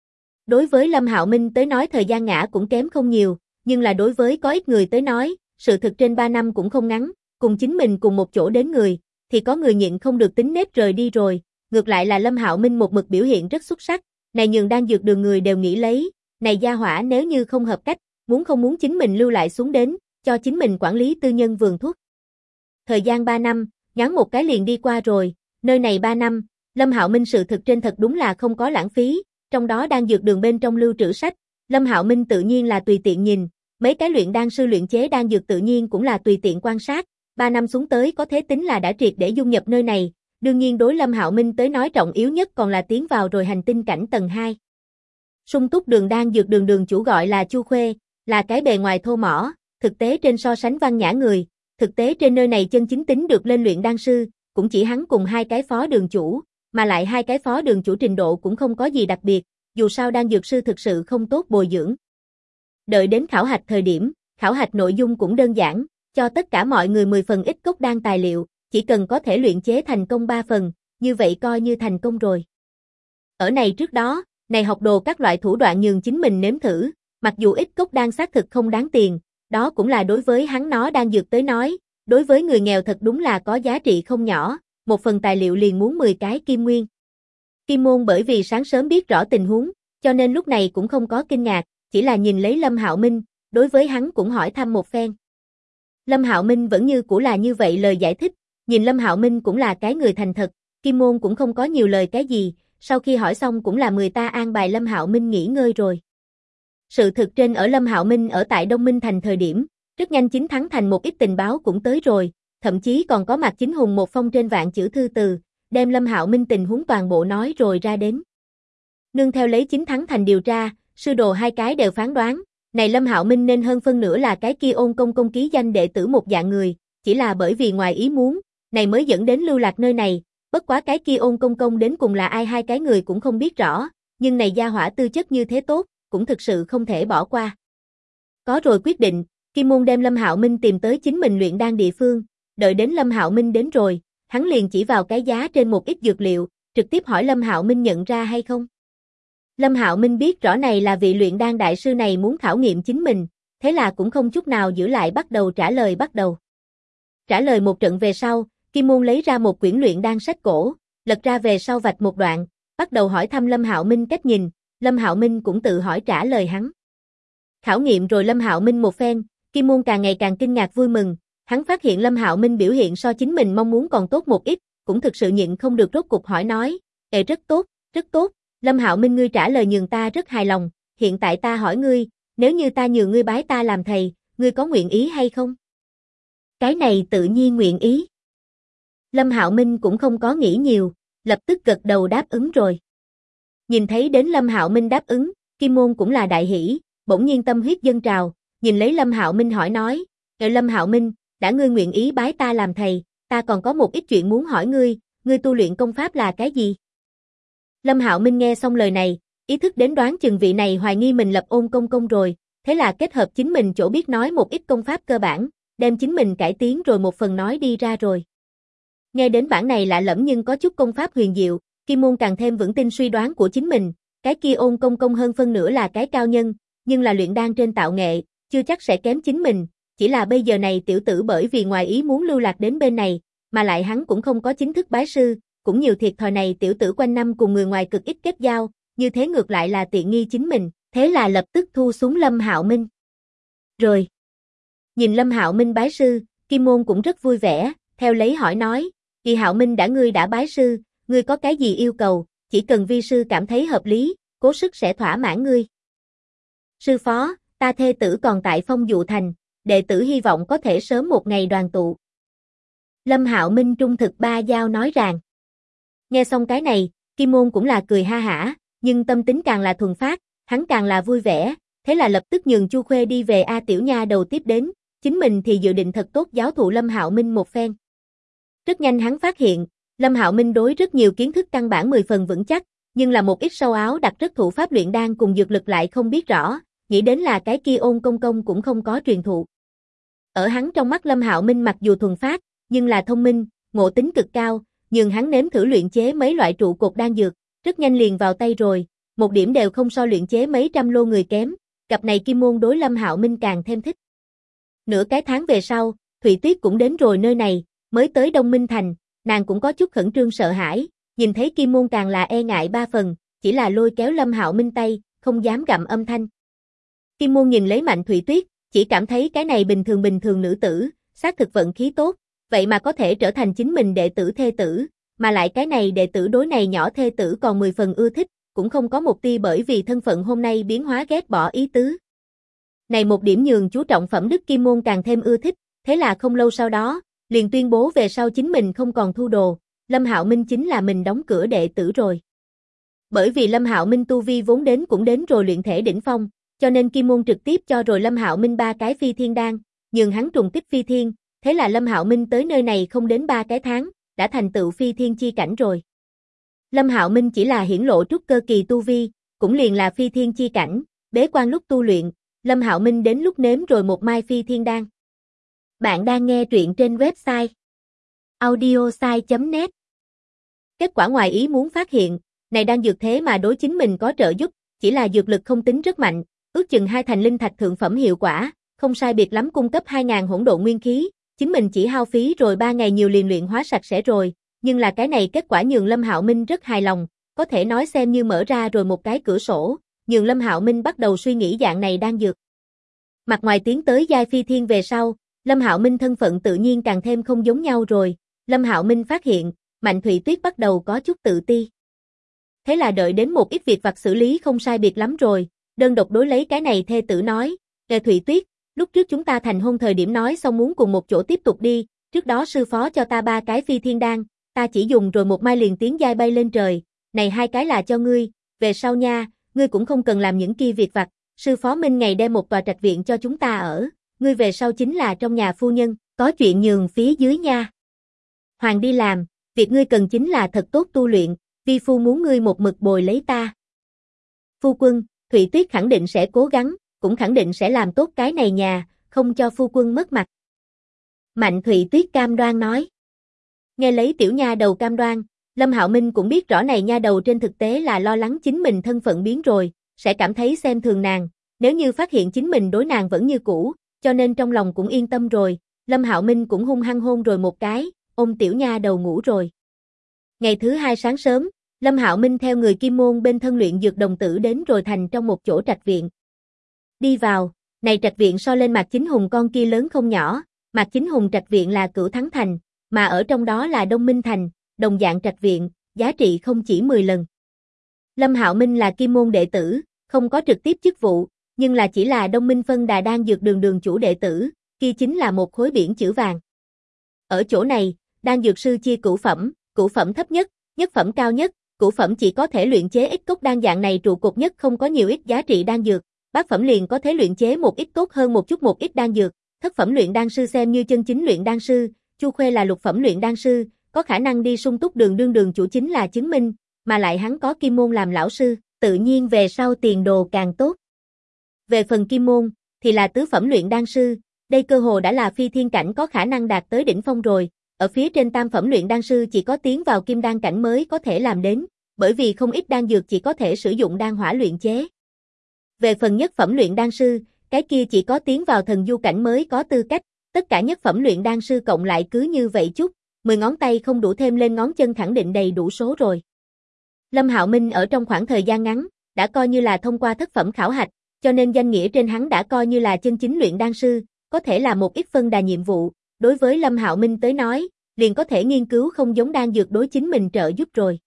Đối với Lâm Hạo Minh tới nói thời gian ngã cũng kém không nhiều, nhưng là đối với có ít người tới nói, sự thực trên 3 năm cũng không ngắn, cùng chính mình cùng một chỗ đến người, thì có người nhịn không được tính nết rời đi rồi, ngược lại là Lâm Hạo Minh một mực biểu hiện rất xuất sắc, này nhường đan dược đường người đều nghĩ lấy, này gia hỏa nếu như không hợp cách, muốn không muốn chính mình lưu lại xuống đến, cho chính mình quản lý tư nhân vườn thuốc. Thời gian 3 năm, ngắn một cái liền đi qua rồi, nơi này 3 năm, Lâm Hạo Minh sự thực trên thật đúng là không có lãng phí, trong đó đan dược đường bên trong lưu trữ sách, Lâm Hạo Minh tự nhiên là tùy tiện nhìn, mấy cái luyện đan sư luyện chế đan dược tự nhiên cũng là tùy tiện quan sát, 3 năm xuống tới có thể tính là đã triệt để dung nhập nơi này, đương nhiên đối Lâm Hạo Minh tới nói trọng yếu nhất còn là tiến vào rồi hành tinh cảnh tầng 2. Sung túc đường đan dược đường đường chủ gọi là Chu Khuê, là cái bề ngoài thô mỏ, thực tế trên so sánh văn nhã người, thực tế trên nơi này chân chính tính được lên luyện đan sư, cũng chỉ hắn cùng 2 cái phó đường chủ, mà lại 2 cái phó đường chủ trình độ cũng không có gì đặc biệt, dù sao đan dược sư thực sự không tốt bồi dưỡng. Đợi đến khảo hạch thời điểm, khảo hạch nội dung cũng đơn giản, cho tất cả mọi người 10 phần ít cốc đan tài liệu, chỉ cần có thể luyện chế thành công 3 phần, như vậy coi như thành công rồi. Ở này trước đó, này học đồ các loại thủ đoạn nhường chính mình nếm thử, mặc dù ít cốc đan xác thực không đáng tiền, đó cũng là đối với hắn nó đan dược tới nói, đối với người nghèo thật đúng là có giá trị không nhỏ, một phần tài liệu liền muốn 10 cái kim nguyên. Kim Môn bởi vì sáng sớm biết rõ tình huống, cho nên lúc này cũng không có kinh ngạc, chỉ là nhìn lấy Lâm Hạo Minh, đối với hắn cũng hỏi thăm một phen. Lâm Hạo Minh vẫn như cũ là như vậy lời giải thích, nhìn Lâm Hạo Minh cũng là cái người thành thật, Kim Môn cũng không có nhiều lời cái gì, sau khi hỏi xong cũng là người ta an bài Lâm Hạo Minh nghỉ ngơi rồi. Sự thực trên ở Lâm Hạo Minh ở tại Đông Minh Thành thời điểm, rất nhanh chính thắng thành một ít tình báo cũng tới rồi, thậm chí còn có Mạc Chính Hùng một phong trên vạn chữ thư từ, đem Lâm Hạo Minh tình huống toàn bộ nói rồi ra đến. Nương theo lấy chính thắng thành điều tra, sư đồ 2 cái đều phán đoán, này Lâm Hạo Minh nên hơn phân nửa là cái kia Ôn Công Công ký danh đệ tử một dạng người, chỉ là bởi vì ngoài ý muốn, này mới dẫn đến lưu lạc nơi này, bất quá cái kia Ôn Công Công đến cùng là ai 2 cái người cũng không biết rõ, nhưng này gia hỏa tư chất như thế tốt, cũng thực sự không thể bỏ qua. Có rồi quyết định, Kim Môn đem Lâm Hạo Minh tìm tới chính mình luyện đan địa phương, đợi đến Lâm Hạo Minh đến rồi, hắn liền chỉ vào cái giá trên một ít dược liệu, trực tiếp hỏi Lâm Hạo Minh nhận ra hay không. Lâm Hạo Minh biết rõ này là vị luyện đan đại sư này muốn khảo nghiệm chính mình, thế là cũng không chút nào giữ lại bắt đầu trả lời bắt đầu. Trả lời một trận về sau, Kim Môn lấy ra một quyển luyện đan sách cổ, lật ra về sau vạch một đoạn, bắt đầu hỏi thăm Lâm Hạo Minh cách nhìn, Lâm Hạo Minh cũng tự hỏi trả lời hắn. Khảo nghiệm rồi Lâm Hạo Minh một phen, Kim Môn càng ngày càng kinh ngạc vui mừng, hắn phát hiện Lâm Hạo Minh biểu hiện so chính mình mong muốn còn tốt một ít, cũng thực sự nhịn không được rốt cục hỏi nói, rất tốt, rất tốt, Lâm Hạo Minh ngươi trả lời nhường ta rất hài lòng, hiện tại ta hỏi ngươi, nếu như ta nhường ngươi bái ta làm thầy, ngươi có nguyện ý hay không? Cái này tự nhiên nguyện ý. Lâm Hạo Minh cũng không có nghĩ nhiều, lập tức gật đầu đáp ứng rồi. Nhìn thấy đến Lâm Hạo Minh đáp ứng, Kim Môn cũng là đại hỉ, bỗng nhiên tâm huyết dâng trào, nhìn lấy Lâm Hạo Minh hỏi nói, Lâm Hạo Minh, đã ngươi nguyện ý bái ta làm thầy, ta còn có một ít chuyện muốn hỏi ngươi tu luyện công pháp là cái gì? Lâm Hạo Minh nghe xong lời này, ý thức đến đoán chừng vị này hoài nghi mình lập Ôn Công Công rồi, thế là kết hợp chính mình chỗ biết nói một ít công pháp cơ bản, đem chính mình cải tiến rồi một phần nói đi ra rồi. Nghe đến bản này lạ lẫm nhưng có chút công pháp huyền diệu, Kim Môn càng thêm vững tin suy đoán của chính mình, cái kia Ôn Công Công hơn phân nửa là cái cao nhân, nhưng là luyện đan trên tạo nghệ, chưa chắc sẽ kém chính mình, chỉ là bây giờ này tiểu tử bởi vì ngoài ý muốn lưu lạc đến bên này, mà lại hắn cũng không có chính thức bái sư, cũng nhiều thiệt thòi này tiểu tử quanh năm cùng người ngoài cực ít kết giao, như thế ngược lại là tiện nghi chính mình, thế là lập tức thu xuống Lâm Hạo Minh. Rồi, nhìn Lâm Hạo Minh bái sư, Kim Môn cũng rất vui vẻ, theo lấy hỏi nói, Kỳ Hạo Minh ngươi đã bái sư, ngươi có cái gì yêu cầu, chỉ cần vi sư cảm thấy hợp lý, cố sức sẽ thỏa mãn ngươi. Sư phó, ta thê tử còn tại Phong Dụ Thành, đệ tử hy vọng có thể sớm một ngày đoàn tụ. Lâm Hạo Minh trung thực ba giao nói rằng. Nghe xong cái này, Kim Môn cũng là cười ha hả, nhưng tâm tính càng là thuần phát, hắn càng là vui vẻ, thế là lập tức nhường Chu Khuê đi về tiểu nha đầu tiếp đến, chính mình thì dự định thật tốt giáo thụ Lâm Hạo Minh một phen. Rất nhanh hắn phát hiện, Lâm Hạo Minh đối rất nhiều kiến thức căn bản 10 phần vững chắc, nhưng là một ít sâu áo đặc rất thủ pháp luyện đan cùng dược lực lại không biết rõ, nghĩ đến là cái kia Ôn Công Công cũng không có truyền thụ. Ở hắn trong mắt Lâm Hạo Minh mặc dù thuần phát, nhưng là thông minh, ngộ tính cực cao, nhưng hắn nếm thử luyện chế mấy loại trụ cột đan dược, rất nhanh liền vào tay rồi, một điểm đều không so luyện chế mấy trăm lô người kém, cặp này Kim Môn đối Lâm Hạo Minh càng thêm thích. Nửa cái tháng về sau, Thụy Tuyết cũng đến rồi nơi này, mới tới Đông Minh Thành, nàng cũng có chút khẩn trương sợ hãi, nhìn thấy Kim Môn càng là e ngại 3 phần, chỉ là lôi kéo Lâm Hạo Minh tay, không dám gặm âm thanh. Kim Môn nhìn lấy Mạnh Thụy Tuyết, chỉ cảm thấy cái này bình thường nữ tử, xác thực vận khí tốt, vậy mà có thể trở thành chính mình đệ tử thê tử, mà lại cái này đệ tử đối này nhỏ thê tử còn 10 phần ưa thích, cũng không có một tia bởi vì thân phận hôm nay biến hóa ghét bỏ ý tứ. Này một điểm nhường chú trọng phẩm đức Kim Môn càng thêm ưa thích, thế là không lâu sau đó, liền tuyên bố về sau chính mình không còn thu đồ, Lâm Hạo Minh chính là mình đóng cửa đệ tử rồi. Bởi vì Lâm Hạo Minh tu vi vốn đến cũng đến rồi luyện thể đỉnh phong, cho nên Kim Môn trực tiếp cho rồi Lâm Hạo Minh 3 cái phi thiên đan, nhường hắn trùng kích phi thiên, thế là Lâm Hạo Minh tới nơi này không đến 3 cái tháng, đã thành tựu phi thiên chi cảnh rồi. Lâm Hạo Minh chỉ là hiển lộ trúc cơ kỳ tu vi, cũng liền là phi thiên chi cảnh, bế quan lúc tu luyện, Lâm Hạo Minh đến lúc nếm rồi một mai phi thiên đan. Bạn đang nghe truyện trên website audiosai.net. Kết quả ngoài ý muốn phát hiện, này đang dược thế mà đối chính mình có trợ giúp, chỉ là dược lực không tính rất mạnh, ước chừng 2 thành linh thạch thượng phẩm hiệu quả, không sai biệt lắm cung cấp 2000 hỗn độn nguyên khí, chính mình chỉ hao phí rồi 3 ngày nhiều liền luyện hóa sạch sẽ rồi, nhưng là cái này kết quả nhường Lâm Hạo Minh rất hài lòng, có thể nói xem như mở ra rồi một cái cửa sổ, nhường Lâm Hạo Minh bắt đầu suy nghĩ dạng này đang dược. Mặt ngoài tiến tới giai phi thiên về sau, Lâm Hạo Minh thân phận tự nhiên càng thêm không giống nhau rồi, Lâm Hạo Minh phát hiện, Mạnh Thụy Tuyết bắt đầu có chút tự ti. Thế là đợi đến một ít việc vặt xử lý không sai biệt lắm rồi, đơn độc đối lấy cái này thê tử nói, Thụy Tuyết, lúc trước chúng ta thành hôn thời điểm nói xong muốn cùng một chỗ tiếp tục đi, trước đó sư phó cho ta 3 cái phi thiên đan, ta chỉ dùng rồi một mai liền tiến giai bay lên trời, này 2 cái là cho ngươi, về sau nha, ngươi cũng không cần làm những kia việc vặt, sư phó Minh ngày đem một tòa trạch viện cho chúng ta ở, ngươi về sau chính là trong nhà phu nhân, có chuyện nhường phía dưới nha. Hoàng đi làm, việc ngươi cần chính là thật tốt tu luyện, vi phu muốn ngươi một mực bồi lấy ta. Phu quân, Thụy Tuyết khẳng định sẽ cố gắng, cũng khẳng định sẽ làm tốt cái này nhà, không cho phu quân mất mặt. Mạnh Thụy Tuyết cam đoan nói. Nghe lấy tiểu nha đầu cam đoan, Lâm Hạo Minh cũng biết rõ này nha đầu trên thực tế là lo lắng chính mình thân phận biến rồi, sẽ cảm thấy xem thường nàng, nếu như phát hiện chính mình đối nàng vẫn như cũ, cho nên trong lòng cũng yên tâm rồi, Lâm Hạo Minh cũng hung hăng hôn rồi một cái, ôm tiểu nha đầu ngủ rồi. Ngày thứ 2 sáng sớm, Lâm Hạo Minh theo người Kim Môn bên thân luyện dược đồng tử đến rồi thành trong một chỗ trạch viện. Đi vào, này trạch viện so lên Mạc Chính Hùng con kia lớn không nhỏ, Mạc Chính Hùng trạch viện là Cửu Thắng Thành, mà ở trong đó là Đông Minh Thành, đồng dạng trạch viện, giá trị không chỉ 10 lần. Lâm Hạo Minh là Kim Môn đệ tử, không có trực tiếp chức vụ, nhưng là chỉ là Đông Minh phân đà đan dược đường chủ đệ tử, kia chính là một khối biển chữ vàng. Ở chỗ này, đan dược sư chia cửu phẩm thấp nhất, nhất phẩm cao nhất, cửu phẩm chỉ có thể luyện chế ít cốc đan dạng này trụ cột nhất không có nhiều ít giá trị đan dược, bát phẩm liền có thể luyện chế một ít tốt hơn một chút một ít đan dược, thất phẩm luyện đan sư xem như chân chính luyện đan sư, Chu Khuê là lục phẩm luyện đan sư, có khả năng đi sung túc đường chủ chính là chứng minh, mà lại hắn có Kim Môn làm lão sư, tự nhiên về sau tiền đồ càng tốt. Về phần Kim Môn, thì là tứ phẩm luyện đan sư, đây cơ hồ đã là phi thiên cảnh có khả năng đạt tới đỉnh phong rồi, ở phía trên tam phẩm luyện đan sư chỉ có tiến vào kim đan cảnh mới có thể làm đến, bởi vì không ít đan dược chỉ có thể sử dụng đan hỏa luyện chế. Về phần nhất phẩm luyện đan sư, cái kia chỉ có tiến vào thần du cảnh mới có tư cách, tất cả nhất phẩm luyện đan sư cộng lại cứ như vậy chút, 10 ngón tay không đủ thêm lên ngón chân khẳng định đầy đủ số rồi. Lâm Hạo Minh ở trong khoảng thời gian ngắn, đã coi như là thông qua thất phẩm khảo hạch, cho nên danh nghĩa trên hắn đã coi như là chân chính luyện đan sư, có thể là một ít phân đà nhiệm vụ, đối với Lâm Hạo Minh tới nói, liền có thể nghiên cứu không giống đan dược đối chính mình trợ giúp rồi.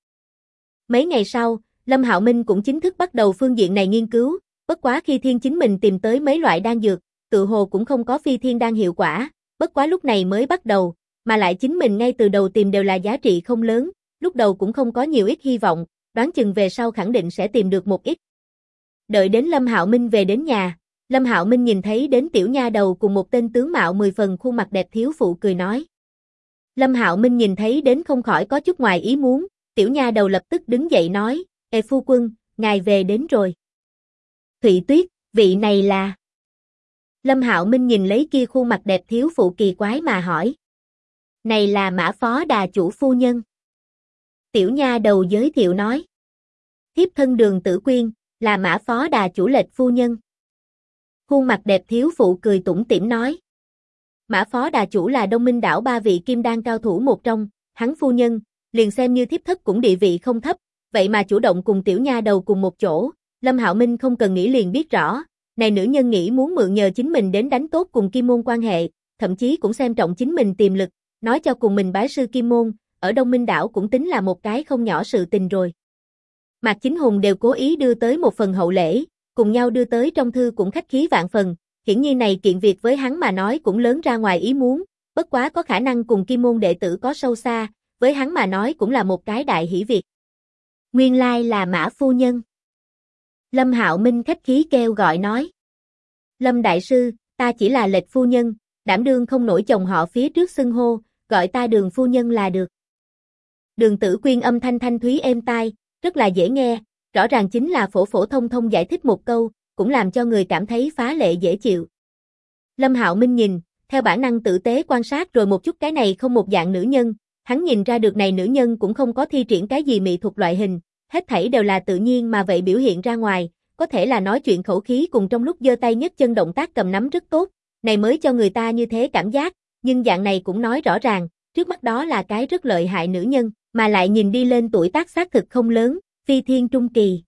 Mấy ngày sau, Lâm Hạo Minh cũng chính thức bắt đầu phương diện này nghiên cứu, bất quá khi thiên chính mình tìm tới mấy loại đan dược, tự hồ cũng không có phi thiên đan hiệu quả, bất quá lúc này mới bắt đầu, mà lại chính mình ngay từ đầu tìm đều là giá trị không lớn, lúc đầu cũng không có nhiều ít hy vọng, đoán chừng về sau khẳng định sẽ tìm được một ít. Đợi đến Lâm Hạo Minh về đến nhà, Lâm Hạo Minh nhìn thấy đến tiểu nha đầu cùng một tên tướng mạo 10 phần khuôn mặt đẹp thiếu phụ cười nói. Lâm Hạo Minh nhìn thấy đến không khỏi có chút ngoài ý muốn, tiểu nha đầu lập tức đứng dậy nói, phu quân, ngài về đến rồi. Thụy Tuyết, vị này là... Lâm Hạo Minh nhìn lấy kia khuôn mặt đẹp thiếu phụ kỳ quái mà hỏi. Này là Mã Phó Đà chủ phu nhân. Tiểu nha đầu giới thiệu nói. Thiếp thân Đường Tử Quyên, là Mã Phó Đà chủ lệch phu nhân. Khuôn mặt đẹp thiếu phụ cười tủm tỉm nói. Mã Phó Đà chủ là Đông Minh đảo 3 vị kim đan cao thủ một trong, hắn phu nhân, liền xem như thiếp thất cũng địa vị không thấp, vậy mà chủ động cùng tiểu nha đầu cùng một chỗ, Lâm Hạo Minh không cần nghĩ liền biết rõ, này nữ nhân nghĩ muốn mượn nhờ chính mình đến đánh tốt cùng Kim Môn quan hệ, thậm chí cũng xem trọng chính mình tiềm lực, nói cho cùng mình bái sư Kim Môn, ở Đông Minh đảo cũng tính là một cái không nhỏ sự tình rồi. Mạc Chính Hùng đều cố ý đưa tới một phần hậu lễ, cùng nhau đưa tới trong thư cũng khách khí vạn phần, hiển nhiên này kiện việc với hắn mà nói cũng lớn ra ngoài ý muốn, bất quá có khả năng cùng Kim môn đệ tử có sâu xa, với hắn mà nói cũng là một cái đại hỷ việc. Nguyên lai là Mã phu nhân. Lâm Hạo Minh khách khí kêu gọi nói. Lâm đại sư, ta chỉ là Lệch phu nhân, đảm đương không nổi chồng họ phía trước xưng hô, gọi ta Đường phu nhân là được. Đường Tử Quyên âm thanh thanh thúy êm tai, rất là dễ nghe, rõ ràng chính là phổ phổ thông thông giải thích một câu, cũng làm cho người cảm thấy phá lệ dễ chịu. Lâm Hạo Minh nhìn, theo bản năng tử tế quan sát rồi một chút cái này không một dạng nữ nhân, hắn nhìn ra được này nữ nhân cũng không có thi triển cái gì mỹ thuật loại hình, hết thảy đều là tự nhiên mà vậy biểu hiện ra ngoài, có thể là nói chuyện khẩu khí cùng trong lúc giơ tay nhấc chân động tác cầm nắm rất tốt, này mới cho người ta như thế cảm giác, nhưng dạng này cũng nói rõ ràng, trước mắt đó là cái rất lợi hại nữ nhân, mà lại nhìn đi lên tuổi tác xác thực không lớn, phi thiên trung kỳ,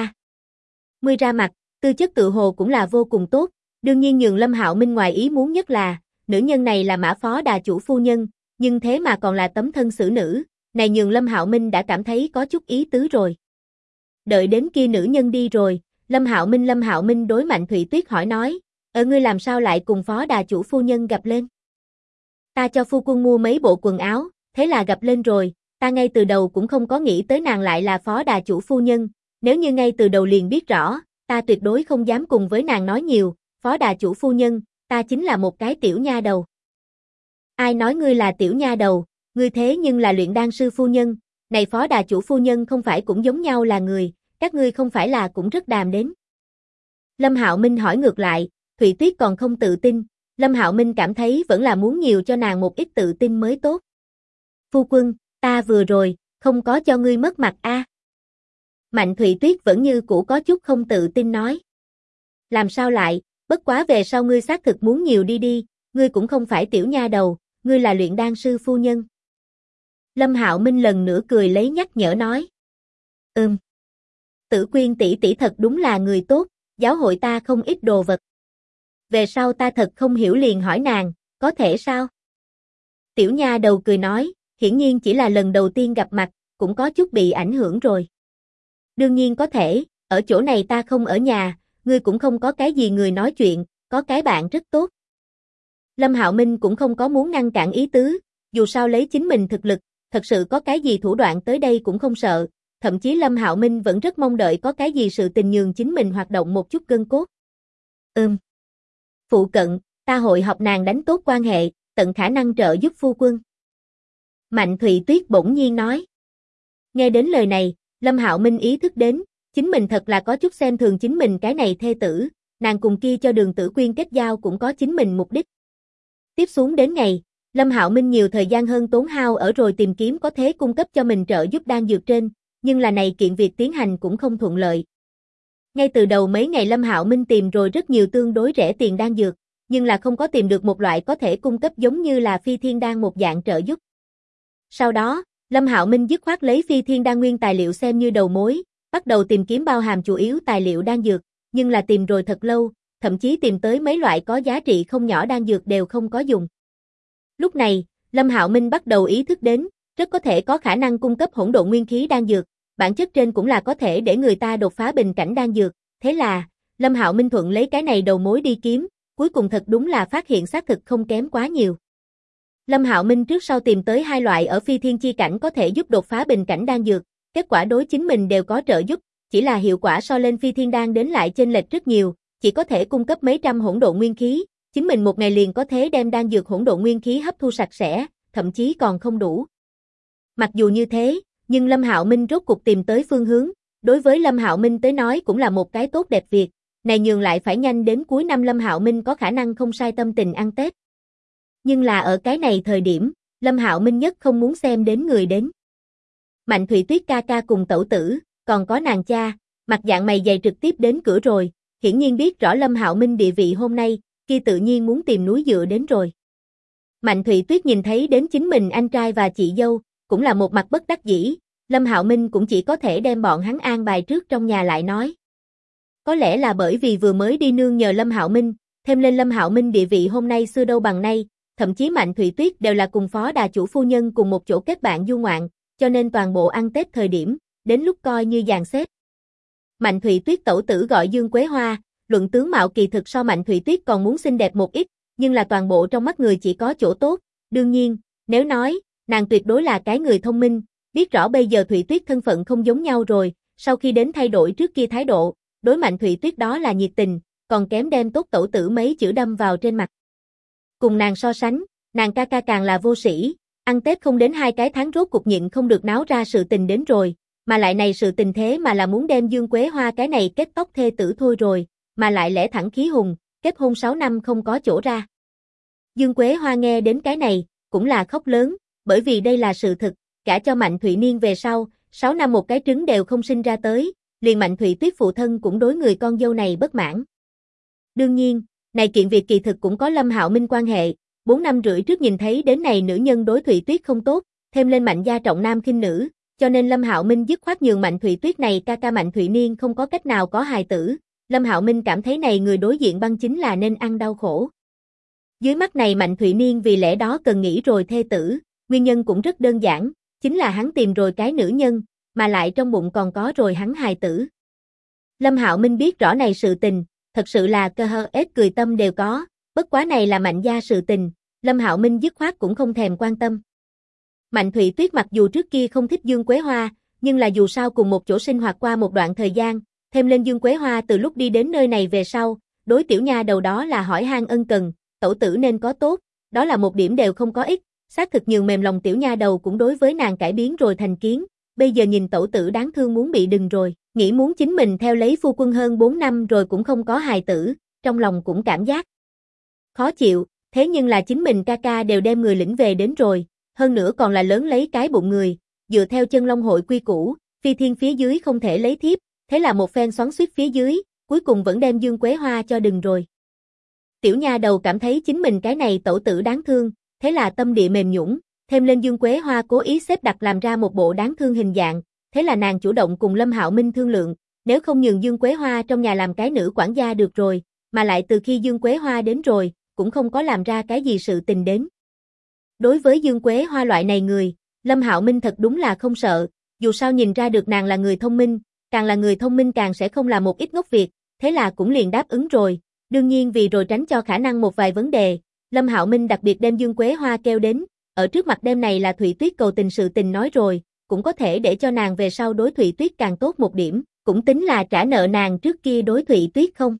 30 ra mặt, tư chất tự hồ cũng là vô cùng tốt, đương nhiên nhường Lâm Hạo Minh ngoài ý muốn nhất là, nữ nhân này là Mã phó đà chủ phu nhân, nhưng thế mà còn là tấm thân xử nữ, này nhường Lâm Hạo Minh đã cảm thấy có chút ý tứ rồi. Đợi đến kia nữ nhân đi rồi, Lâm Hạo Minh đối Mạnh Thụy Tuyết hỏi nói, ngươi làm sao lại cùng phó đà chủ phu nhân gặp lên? Ta cho phu quân mua mấy bộ quần áo, thế là gặp lên rồi, ta ngay từ đầu cũng không có nghĩ tới nàng lại là phó đà chủ phu nhân, nếu như ngay từ đầu liền biết rõ, ta tuyệt đối không dám cùng với nàng nói nhiều, phó đà chủ phu nhân, ta chính là một cái tiểu nha đầu. Ai nói ngươi là tiểu nha đầu, ngươi thế nhưng là luyện đan sư phu nhân, này phó đà chủ phu nhân không phải cũng giống nhau là người, các ngươi không phải là cũng rất đàm đến. Lâm Hạo Minh hỏi ngược lại, Thụy Tuyết còn không tự tin, Lâm Hạo Minh cảm thấy vẫn là muốn nhiều cho nàng một ít tự tin mới tốt. Phu quân, ta vừa rồi, không có cho ngươi mất mặt a. Mạnh Thụy Tuyết vẫn như cũ có chút không tự tin nói. Làm sao lại, bất quá về sau ngươi xác thực muốn nhiều đi, ngươi cũng không phải tiểu nha đầu, ngươi là luyện đan sư phu nhân. Lâm Hạo Minh lần nữa cười lấy nhắc nhở nói. Tử Quyên tỷ tỷ thật đúng là người tốt, giáo hội ta không ít đồ vật. Về sau ta thật không hiểu liền hỏi nàng, có thể sao? Tiểu nha đầu cười nói, hiển nhiên chỉ là lần đầu tiên gặp mặt, cũng có chút bị ảnh hưởng rồi. Đương nhiên có thể, ở chỗ này ta không ở nhà, ngươi cũng không có cái gì người nói chuyện, có cái bạn rất tốt. Lâm Hạo Minh cũng không có muốn ngăn cản ý tứ, dù sao lấy chính mình thực lực, thật sự có cái gì thủ đoạn tới đây cũng không sợ, thậm chí Lâm Hạo Minh vẫn rất mong đợi có cái gì sự tình nhường chính mình hoạt động một chút gân cốt. Phụ cận, ta hội học nàng đánh tốt quan hệ, tận khả năng trợ giúp phu quân. Mạnh Thụy Tuyết bỗng nhiên nói. Nghe đến lời này, Lâm Hạo Minh ý thức đến, chính mình thật là có chút xem thường chính mình cái này thê tử, nàng cùng kia cho Đường Tử Quyên kết giao cũng có chính mình mục đích. Tiếp xuống đến ngày, Lâm Hạo Minh nhiều thời gian hơn tốn hao ở rồi tìm kiếm có thế cung cấp cho mình trợ giúp đan dược trên, nhưng là này kiện việc tiến hành cũng không thuận lợi. Ngay từ đầu mấy ngày Lâm Hạo Minh tìm rồi rất nhiều tương đối rẻ tiền đan dược, nhưng là không có tìm được một loại có thể cung cấp giống như là phi thiên đan một dạng trợ giúp. Sau đó, Lâm Hạo Minh dứt khoát lấy phi thiên đan nguyên tài liệu xem như đầu mối, bắt đầu tìm kiếm bao hàm chủ yếu tài liệu đan dược, nhưng là tìm rồi thật lâu, thậm chí tìm tới mấy loại có giá trị không nhỏ đan dược đều không có dùng. Lúc này, Lâm Hạo Minh bắt đầu ý thức đến, rất có thể có khả năng cung cấp hỗn độn nguyên khí đan dược, bản chất trên cũng là có thể để người ta đột phá bình cảnh đan dược, thế là, Lâm Hạo Minh thuận lấy cái này đầu mối đi kiếm, cuối cùng thật đúng là phát hiện xác thực không kém quá nhiều. Lâm Hạo Minh trước sau tìm tới hai loại ở phi thiên chi cảnh có thể giúp đột phá bình cảnh đan dược, kết quả đối chính mình đều có trợ giúp, chỉ là hiệu quả so lên phi thiên đan đến lại chênh lệch rất nhiều, chỉ có thể cung cấp mấy trăm hỗn độn nguyên khí, chính mình một ngày liền có thể đem đan dược hỗn độn nguyên khí hấp thu sạch sẽ, thậm chí còn không đủ. Mặc dù như thế, nhưng Lâm Hạo Minh rốt cuộc tìm tới phương hướng, đối với Lâm Hạo Minh tới nói cũng là một cái tốt đẹp việc, này nhường lại phải nhanh đến cuối năm Lâm Hạo Minh có khả năng không sai tâm tình ăn Tết. Nhưng là ở cái này thời điểm, Lâm Hạo Minh nhất không muốn xem đến người đến. Mạnh Thụy Tuyết ca ca cùng tẩu tử, còn có nàng cha, mặt dạng mày dày trực tiếp đến cửa rồi, hiển nhiên biết rõ Lâm Hạo Minh địa vị hôm nay, kia tự nhiên muốn tìm núi dựa đến rồi. Mạnh Thụy Tuyết nhìn thấy đến chính mình anh trai và chị dâu, cũng là một mặt bất đắc dĩ, Lâm Hạo Minh cũng chỉ có thể đem bọn hắn an bài trước trong nhà lại nói. Có lẽ là bởi vì vừa mới đi nương nhờ Lâm Hạo Minh, thêm lên Lâm Hạo Minh địa vị hôm nay xưa đâu bằng nay, thậm chí Mạnh Thụy Tuyết đều là cùng phó đà chủ phu nhân cùng một chỗ kết bạn du ngoạn, cho nên toàn bộ ăn Tết thời điểm, đến lúc coi như dàn xếp. Mạnh Thụy Tuyết tẩu tử gọi Dương Quế Hoa, luận tướng mạo kỳ thực so Mạnh Thụy Tuyết còn muốn xinh đẹp một ít, nhưng là toàn bộ trong mắt người chỉ có chỗ tốt, đương nhiên, nếu nói, nàng tuyệt đối là cái người thông minh, biết rõ bây giờ Thụy Tuyết thân phận không giống nhau rồi, sau khi đến thay đổi trước kia thái độ, đối Mạnh Thụy Tuyết đó là nhiệt tình, còn kém đem tốt tẩu tử mấy chữ đâm vào trên mặt. Cùng nàng so sánh, nàng ca ca càng là vô sĩ, ăn Tết không đến 2 cái tháng rốt cuộc nhịn không được náo ra sự tình đến rồi, mà lại này sự tình thế mà là muốn đem Dương Quế Hoa cái này kết tóc thê tử thôi rồi, mà lại lẽ thẳng khí hùng, kết hôn 6 năm không có chỗ ra. Dương Quế Hoa nghe đến cái này, cũng là khóc lớn, bởi vì đây là sự thực, cả cho Mạnh Thụy Niên về sau, 6 năm một cái trứng đều không sinh ra tới, liền Mạnh Thụy Tuyết phụ thân cũng đối người con dâu này bất mãn. Đương nhiên, này kiện việc kỳ thực cũng có Lâm Hạo Minh quan hệ, 4 năm rưỡi trước nhìn thấy đến này nữ nhân đối Thụy Tuyết không tốt, thêm lên Mạnh gia trọng nam khinh nữ, cho nên Lâm Hạo Minh dứt khoát nhường Mạnh Thụy Tuyết này ca ca Mạnh Thụy Niên không có cách nào có hài tử, Lâm Hạo Minh cảm thấy này người đối diện băng chính là nên ăn đau khổ. Dưới mắt này Mạnh Thụy Niên vì lẽ đó cần nghĩ rồi thê tử, nguyên nhân cũng rất đơn giản, chính là hắn tìm rồi cái nữ nhân, mà lại trong bụng còn có rồi hắn hài tử. Lâm Hạo Minh biết rõ này sự tình, thật sự là cơ hơ ếch cười tâm đều có, bất quá này là Mạnh gia sự tình, Lâm Hạo Minh dứt khoát cũng không thèm quan tâm. Mạnh Thụy Tuyết mặc dù trước kia không thích Dương Quế Hoa, nhưng là dù sao cùng một chỗ sinh hoạt qua một đoạn thời gian, thêm lên Dương Quế Hoa từ lúc đi đến nơi này về sau, đối tiểu nha đầu đó là hỏi han ân cần, tẩu tử nên có tốt, đó là một điểm đều không có ích, xác thực nhường mềm lòng tiểu nha đầu cũng đối với nàng cải biến rồi thành kiến, bây giờ nhìn tẩu tử đáng thương muốn bị đừng rồi, nghĩ muốn chính mình theo lấy phu quân hơn 4 năm rồi cũng không có hài tử, trong lòng cũng cảm giác khó chịu, thế nhưng là chính mình ca ca đều đem người lĩnh về đến rồi, hơn nữa còn là lớn lấy cái bụng người, dựa theo chân long hội quy củ, phi thiên phía dưới không thể lấy thiếp, thế là một phen xoắn xuýt phía dưới, cuối cùng vẫn đem Dương Quế Hoa cho đừng rồi. Tiểu nha đầu cảm thấy chính mình cái này tẩu tử đáng thương, thế là tâm địa mềm nhũn, thêm lên Dương Quế Hoa cố ý xếp đặt làm ra một bộ đáng thương hình dạng, thế là nàng chủ động cùng Lâm Hạo Minh thương lượng, nếu không nhường Dương Quế Hoa trong nhà làm cái nữ quản gia được rồi, mà lại từ khi Dương Quế Hoa đến rồi, cũng không có làm ra cái gì sự tình đến. Đối với Dương Quế Hoa loại này người, Lâm Hạo Minh thật đúng là không sợ, dù sao nhìn ra được nàng là người thông minh, càng là người thông minh càng sẽ không làm một ít ngốc việc, thế là cũng liền đáp ứng rồi. Đương nhiên vì rồi tránh cho khả năng một vài vấn đề, Lâm Hạo Minh đặc biệt đem Dương Quế Hoa kêu đến, ở trước mặt đêm này là Thụy Tuyết cầu tình sự tình nói rồi, cũng có thể để cho nàng về sau đối Thụy Tuyết càng tốt một điểm, cũng tính là trả nợ nàng trước kia đối Thụy Tuyết không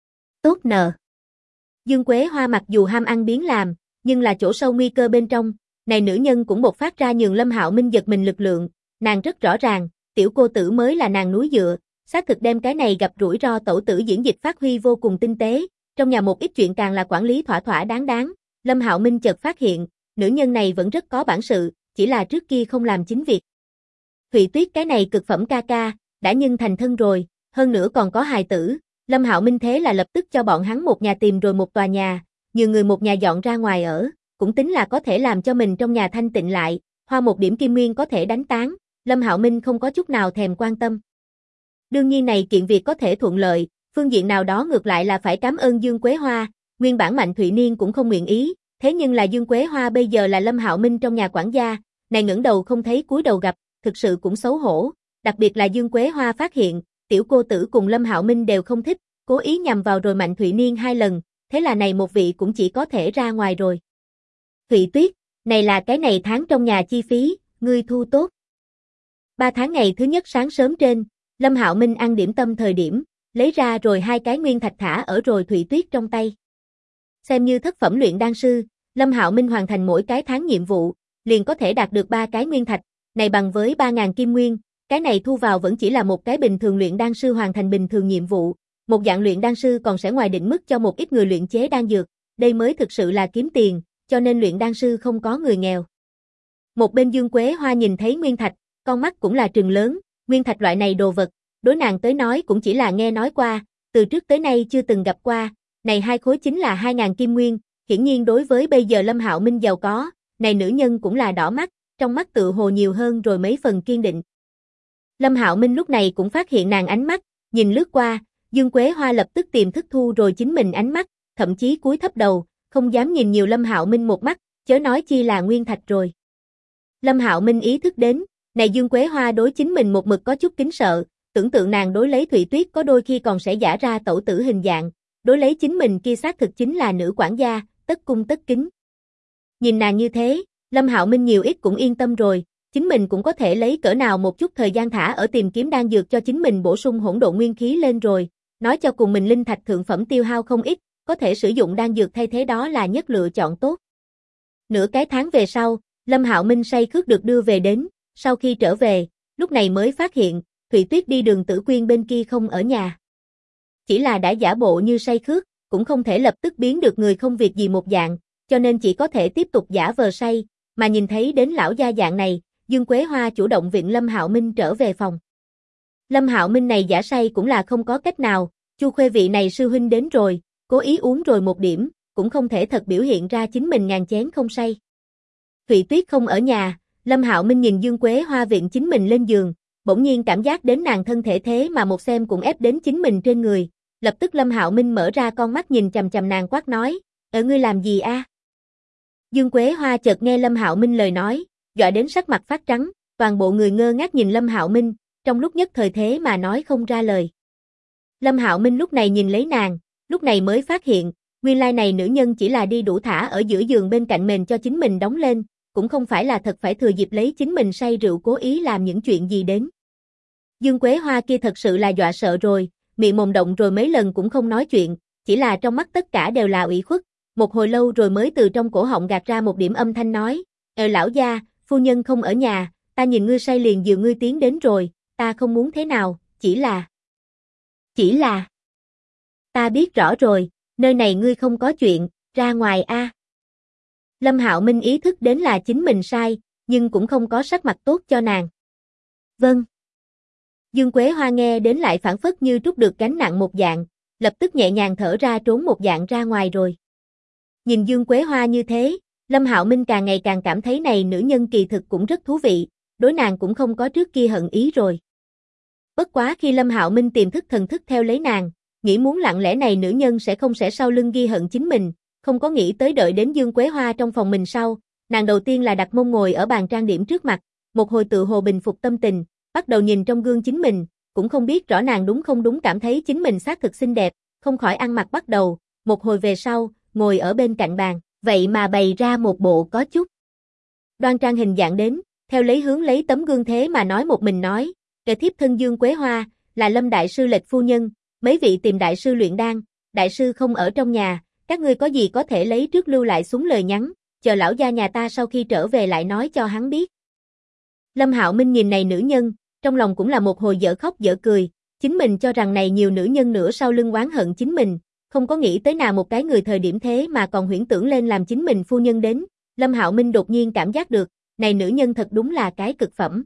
tốt nợ. Dương Quế Hoa mặc dù ham ăn biếng làm, nhưng là chỗ sâu nguy cơ bên trong, này nữ nhân cũng bộc phát ra nhường Lâm Hạo Minh giật mình lực lượng, nàng rất rõ ràng, tiểu cô tử mới là nàng núi dựa, xác thực đem cái này gặp rủi ro tẩu tử diễn dịch phát huy vô cùng tinh tế, trong nhà một ít chuyện càng là quản lý thỏa thỏa đáng, Lâm Hạo Minh chợt phát hiện, nữ nhân này vẫn rất có bản sự, chỉ là trước kia không làm chính việc. Thụy Tuyết cái này cực phẩm ca ca, đã nhân thành thân rồi, hơn nữa còn có hài tử, Lâm Hạo Minh thế là lập tức cho bọn hắn một nhà tìm rồi một tòa nhà, nhiều người một nhà dọn ra ngoài ở, cũng tính là có thể làm cho mình trong nhà thanh tịnh lại, hoa một điểm kim nguyên có thể đánh tán, Lâm Hạo Minh không có chút nào thèm quan tâm. Đương nhiên này kiện việc có thể thuận lợi, phương diện nào đó ngược lại là phải cảm ơn Dương Quế Hoa, nguyên bản Mạnh Thụy Niên cũng không nguyện ý, thế nhưng là Dương Quế Hoa bây giờ là Lâm Hạo Minh trong nhà quản gia, này ngẩng đầu không thấy cúi đầu gặp, thực sự cũng xấu hổ, đặc biệt là Dương Quế Hoa phát hiện, tiểu cô tử cùng Lâm Hạo Minh đều không thích, cố ý nhằm vào rồi Mạnh Thụy Niên 2 lần, thế là này một vị cũng chỉ có thể ra ngoài rồi. Thụy Tuyết, này là cái này tháng trong nhà chi phí, ngươi thu tốt. 3 tháng ngày thứ nhất sáng sớm trên, Lâm Hạo Minh ăn điểm tâm thời điểm, lấy ra rồi 2 cái nguyên thạch thả ở rồi Thụy Tuyết trong tay. Xem như thất phẩm luyện đan sư, Lâm Hạo Minh hoàn thành mỗi cái tháng nhiệm vụ, liền có thể đạt được 3 cái nguyên thạch, này bằng với 3.000 kim nguyên, cái này thu vào vẫn chỉ là một cái bình thường luyện đan sư hoàn thành bình thường nhiệm vụ, một dạng luyện đan sư còn sẽ ngoài định mức cho một ít người luyện chế đan dược, đây mới thực sự là kiếm tiền, cho nên luyện đan sư không có người nghèo. Một bên Dương Quế Hoa nhìn thấy nguyên thạch, con mắt cũng là trừng lớn, nguyên thạch loại này đồ vật, đối nàng tới nói cũng chỉ là nghe nói qua, từ trước tới nay chưa từng gặp qua, này 2 khối chính là 2.000 kim nguyên, hiển nhiên đối với bây giờ Lâm Hạo Minh giàu có, này nữ nhân cũng là đỏ mắt, trong mắt tự hồ nhiều hơn rồi mấy phần kiên định. Lâm Hạo Minh lúc này cũng phát hiện nàng ánh mắt, nhìn lướt qua, Dương Quế Hoa lập tức tiềm thức thu rồi chính mình ánh mắt, thậm chí cúi thấp đầu, không dám nhìn nhiều Lâm Hạo Minh một mắt, chớ nói chi là nguyên thạch rồi. Lâm Hạo Minh ý thức đến, Này Dương Quế Hoa đối chính mình một mực có chút kính sợ, tưởng tượng nàng đối lấy Thụy Tuyết có đôi khi còn sẽ giả ra tẩu tử hình dạng, đối lấy chính mình kia xác thực chính là nữ quản gia, tất cung tất kính. Nhìn nàng như thế, Lâm Hạo Minh nhiều ít cũng yên tâm rồi, chính mình cũng có thể lấy cỡ nào một chút thời gian thả ở tìm kiếm đan dược cho chính mình bổ sung hỗn độn nguyên khí lên rồi, nói cho cùng mình linh thạch thượng phẩm tiêu hao không ít, có thể sử dụng đan dược thay thế đó là nhất lựa chọn tốt. Nửa cái tháng về sau, Lâm Hạo Minh say khước được đưa về đến, sau khi trở về, lúc này mới phát hiện, Thụy Tuyết đi Đường Tử Quyên bên kia không ở nhà. Chỉ là đã giả bộ như say khước, cũng không thể lập tức biến được người không việc gì một dạng, cho nên chỉ có thể tiếp tục giả vờ say, mà nhìn thấy đến lão gia dạng này, Dương Quế Hoa chủ động viện Lâm Hạo Minh trở về phòng. Lâm Hạo Minh này giả say cũng là không có cách nào, Chu Khuê vị này sư huynh đến rồi, cố ý uống rồi một điểm, cũng không thể thật biểu hiện ra chính mình ngàn chén không say. Thụy Tuyết không ở nhà, Lâm Hạo Minh nhìn Dương Quế Hoa viện chính mình lên giường, bỗng nhiên cảm giác đến nàng thân thể thế mà một xem cũng ép đến chính mình trên người, lập tức Lâm Hạo Minh mở ra con mắt nhìn chằm chằm nàng quát nói, "Ở ngươi làm gì a?" Dương Quế Hoa chợt nghe Lâm Hạo Minh lời nói, dọa đến sắc mặt phát trắng, toàn bộ người ngơ ngác nhìn Lâm Hạo Minh, trong lúc nhất thời thế mà nói không ra lời. Lâm Hạo Minh lúc này nhìn lấy nàng, lúc này mới phát hiện, nguyên lai này nữ nhân chỉ là đi đủ thả ở giữa giường bên cạnh mền cho chính mình đóng lên, cũng không phải là thật phải thừa dịp lấy chính mình say rượu cố ý làm những chuyện gì đến. Dương Quế Hoa kia thật sự là dọa sợ rồi, miệng mồm động rồi mấy lần cũng không nói chuyện, chỉ là trong mắt tất cả đều là ủy khuất, một hồi lâu rồi mới từ trong cổ họng gạt ra một điểm âm thanh nói, lão gia, phu nhân không ở nhà, ta nhìn ngươi say liền dìu ngươi tiến đến rồi, ta không muốn thế nào, chỉ là, ta biết rõ rồi, nơi này ngươi không có chuyện, ra ngoài a." Lâm Hạo Minh ý thức đến là chính mình sai, nhưng cũng không có sắc mặt tốt cho nàng. "Vâng." Dương Quế Hoa nghe đến lại phảng phất như trút được gánh nặng một dạng, lập tức nhẹ nhàng thở ra trốn một dạng ra ngoài rồi. Nhìn Dương Quế Hoa như thế, Lâm Hạo Minh càng ngày càng cảm thấy này nữ nhân kỳ thực cũng rất thú vị, đối nàng cũng không có trước kia hận ý rồi. Bất quá khi Lâm Hạo Minh tiềm thức thần thức theo lấy nàng, nghĩ muốn lặng lẽ này nữ nhân sẽ không sau lưng ghi hận chính mình, không có nghĩ tới đợi đến Dương Quế Hoa trong phòng mình sau, nàng đầu tiên là đặt mông ngồi ở bàn trang điểm trước mặt, một hồi tự hồ bình phục tâm tình, bắt đầu nhìn trong gương chính mình, cũng không biết rõ nàng đúng không đúng cảm thấy chính mình xác thực xinh đẹp, không khỏi ăn mặc bắt đầu, một hồi về sau, ngồi ở bên cạnh bàn, vậy mà bày ra một bộ có chút đoan trang hình dạng đến, theo lấy hướng lấy tấm gương thế mà nói một mình nói, kẻ thiếp thân Dương Quế Hoa, là Lâm đại sư lệch phu nhân, mấy vị tìm đại sư luyện đan, đại sư không ở trong nhà, các ngươi có gì có thể lấy trước lưu lại xuống lời nhắn, chờ lão gia nhà ta sau khi trở về lại nói cho hắn biết. Lâm Hạo Minh nhìn này nữ nhân, trong lòng cũng là một hồi dở khóc dở cười, chính mình cho rằng này nhiều nữ nhân nữa sau lưng oán hận chính mình, không có nghĩ tới nào một cái người thời điểm thế mà còn huyễn tưởng lên làm chính mình phu nhân đến, Lâm Hạo Minh đột nhiên cảm giác được, này nữ nhân thật đúng là cái cực phẩm.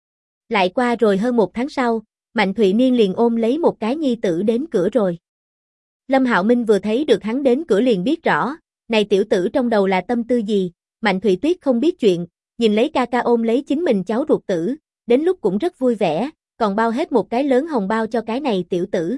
Lại qua rồi hơn một tháng sau, Mạnh Thụy Niên liền ôm lấy một cái nhi tử đến cửa rồi. Lâm Hạo Minh vừa thấy được hắn đến cửa liền biết rõ, này tiểu tử trong đầu là tâm tư gì, Mạnh Thụy Tuyết không biết chuyện, nhìn lấy ca ca ôm lấy chính mình cháu ruột tử, đến lúc cũng rất vui vẻ, còn bao hết một cái lớn hồng bao cho cái này tiểu tử.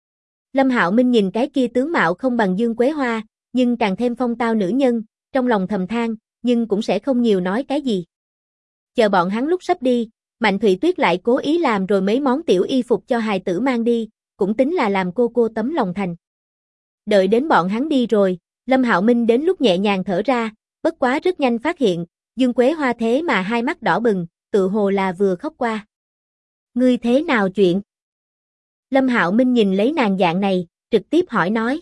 Lâm Hạo Minh nhìn cái kia tướng mạo không bằng Dương Quế Hoa, nhưng càng thêm phong tao nữ nhân, trong lòng thầm than, nhưng cũng sẽ không nhiều nói cái gì. Chờ bọn hắn lúc sắp đi, Mạnh Thụy Tuyết lại cố ý làm rồi mấy món tiểu y phục cho hài tử mang đi, cũng tính là làm cô tấm lòng thành. Đợi đến bọn hắn đi rồi, Lâm Hạo Minh đến lúc nhẹ nhàng thở ra, bất quá rất nhanh phát hiện, Dương Quế Hoa thế mà hai mắt đỏ bừng, tự hồ là vừa khóc qua. Ngươi thế nào chuyện? Lâm Hạo Minh nhìn lấy nàng dạng này, trực tiếp hỏi nói.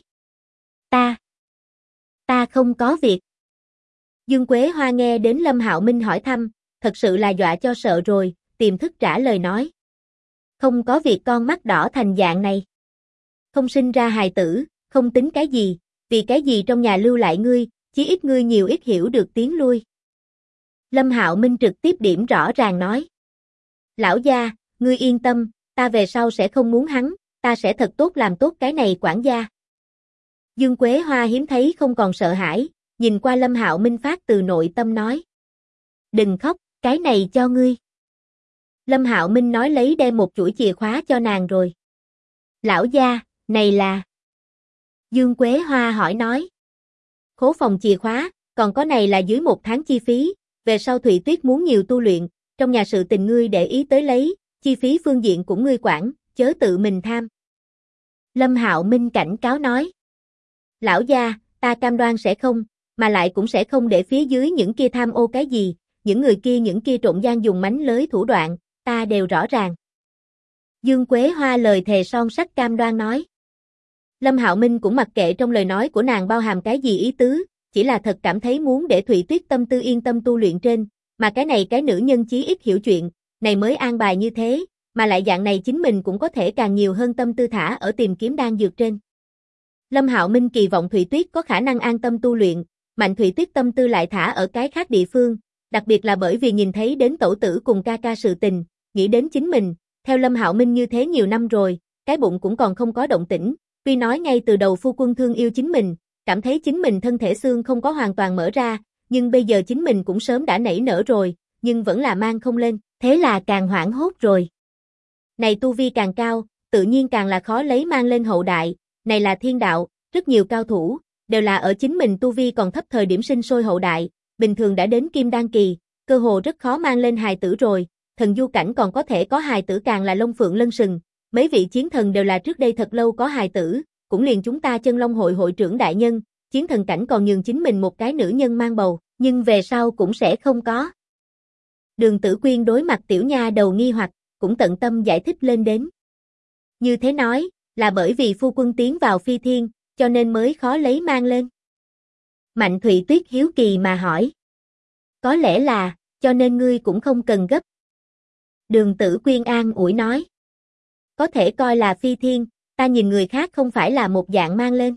Ta không có việc. Dương Quế Hoa nghe đến Lâm Hạo Minh hỏi thăm, thật sự là dọa cho sợ rồi, tiềm thức trả lời nói. Không có việc con mắt đỏ thành dạng này. Không sinh ra hài tử, không tính cái gì, vì cái gì trong nhà lưu lại ngươi, chí ít ngươi nhiều ít hiểu được tiếng lui. Lâm Hạo Minh trực tiếp điểm rõ ràng nói. Lão gia, ngươi yên tâm, ta về sau sẽ không muốn hắn, ta sẽ thật tốt làm tốt cái này quản gia. Dương Quế Hoa hiếm thấy không còn sợ hãi, nhìn qua Lâm Hạo Minh phát từ nội tâm nói. Đừng khóc, cái này cho ngươi. Lâm Hạo Minh nói lấy đem một chuỗi chìa khóa cho nàng rồi. Lão gia, này là... Dương Quế Hoa hỏi nói. Khố phòng chìa khóa, còn có này là dưới một tháng chi phí, về sau Thụy Tuyết muốn nhiều tu luyện, trong nhà sự tình ngươi để ý tới lấy, chi phí phương diện cũng ngươi quản, chớ tự mình tham. Lâm Hạo Minh cảnh cáo nói. Lão gia, ta cam đoan sẽ không, mà lại cũng sẽ không để phía dưới những kia tham ô cái gì, những kia trộn gian dùng mánh lới thủ đoạn, ta đều rõ ràng. Dương Quế Hoa lời thề son sắt cam đoan nói. Lâm Hạo Minh cũng mặc kệ trong lời nói của nàng bao hàm cái gì ý tứ, chỉ là thật cảm thấy muốn để Thụy Tuyết tâm tư yên tâm tu luyện trên, mà cái nữ nhân chí ít hiểu chuyện, này mới an bài như thế, mà lại dạng này chính mình cũng có thể càng nhiều hơn tâm tư thả ở tìm kiếm đan dược trên. Lâm Hạo Minh kỳ vọng Thụy Tuyết có khả năng an tâm tu luyện, Mạnh Thụy Tuyết tâm tư lại thả ở cái khác địa phương, đặc biệt là bởi vì nhìn thấy đến tẩu tử cùng ca ca sự tình, nghĩ đến chính mình, theo Lâm Hạo Minh như thế nhiều năm rồi, cái bụng cũng còn không có động tĩnh, tuy nói ngay từ đầu phu quân thương yêu chính mình, cảm thấy chính mình thân thể xương không có hoàn toàn mở ra, nhưng bây giờ chính mình cũng sớm đã nảy nở rồi, nhưng vẫn là mang không lên, thế là càng hoảng hốt rồi. Này tu vi càng cao, tự nhiên càng là khó lấy mang lên hậu đại, này là thiên đạo, rất nhiều cao thủ, đều là ở chính mình tu vi còn thấp thời điểm sinh sôi hậu đại, bình thường đã đến kim đan kỳ, cơ hồ rất khó mang lên hài tử rồi, thần du cảnh còn có thể có hài tử càng là long phượng lân sừng, mấy vị chiến thần đều là trước đây thật lâu có hài tử, cũng liền chúng ta chân long hội hội trưởng đại nhân, chiến thần cảnh còn nhường chính mình một cái nữ nhân mang bầu, nhưng về sau cũng sẽ không có. Đường Tử Quyên đối mặt tiểu nha đầu nghi hoặc, cũng tận tâm giải thích lên đến. Như thế nói, là bởi vì phu quân tiến vào phi thiên, cho nên mới khó lấy mang lên. Mạnh Thụy Tuyết hiếu kỳ mà hỏi. Có lẽ là, cho nên ngươi cũng không cần gấp. Đường Tử Quyên an ủi nói. Có thể coi là phi thiên, ta nhìn người khác không phải là một dạng mang lên.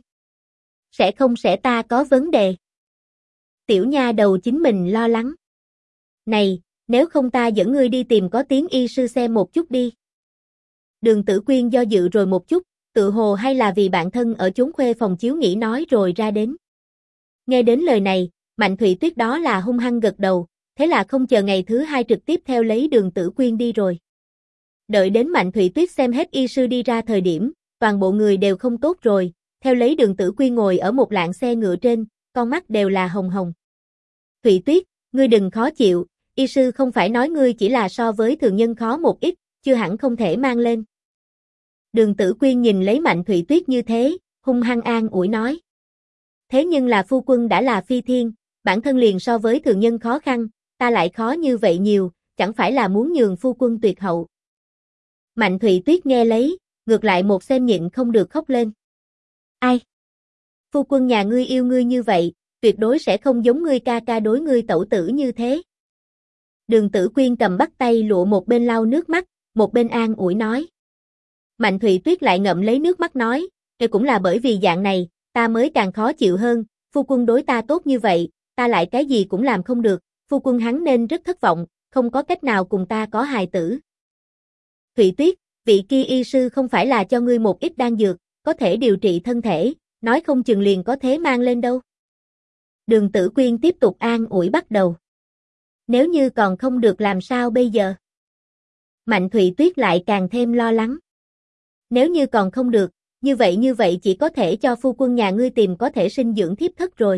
Sẽ ta có vấn đề. Tiểu nha đầu chính mình lo lắng. Này, nếu không ta dẫn ngươi đi tìm có tiếng y sư xem một chút đi. Đường Tử Quyên do dự rồi một chút, tự hồ hay là vì bạn thân ở chốn khuê phòng chiếu nghĩ nói rồi ra đến. Nghe đến lời này, Mạnh Thụy Tuyết đó là hung hăng gật đầu, thế là không chờ ngày thứ hai trực tiếp theo lấy Đường Tử Quyên đi rồi. Đợi đến Mạnh Thụy Tuyết xem hết y sư đi ra thời điểm, toàn bộ người đều không tốt rồi, theo lấy Đường Tử Quyên ngồi ở một lạng xe ngựa trên, con mắt đều là hồng hồng. Thụy Tuyết, ngươi đừng khó chịu, y sư không phải nói ngươi chỉ là so với thường nhân khó một ít, chưa hẳn không thể mang lên. Đường Tử Quyên nhìn lấy Mạnh Thụy Tuyết như thế, hung hăng an ủi nói. Thế nhưng là phu quân đã là phi thiên, bản thân liền so với thường nhân khó khăn, ta lại khó như vậy nhiều, chẳng phải là muốn nhường phu quân tuyệt hậu. Mạnh Thụy Tuyết nghe lấy, ngược lại một xem nhịn không được khóc lên. Ai? Phu quân nhà ngươi yêu ngươi như vậy, tuyệt đối sẽ không giống ngươi ca ca đối ngươi tẩu tử như thế. Đường Tử Quyên cầm bắt tay lụa một bên lau nước mắt, một bên an ủi nói. Mạnh Thụy Tuyết lại ngậm lấy nước mắt nói, cũng là bởi vì dạng này, ta mới càng khó chịu hơn, phu quân đối ta tốt như vậy, ta lại cái gì cũng làm không được, phu quân hắn nên rất thất vọng, không có cách nào cùng ta có hài tử. Thụy Tuyết, vị kia y sư không phải là cho ngươi một ít đan dược, có thể điều trị thân thể, nói không chừng liền có thế mang lên đâu. Đường Tử Quyên tiếp tục an ủi bắt đầu. Nếu như còn không được làm sao bây giờ? Mạnh Thụy Tuyết lại càng thêm lo lắng. Nếu như còn không được, như vậy chỉ có thể cho phu quân nhà ngươi tìm có thể sinh dưỡng thiếp thất rồi.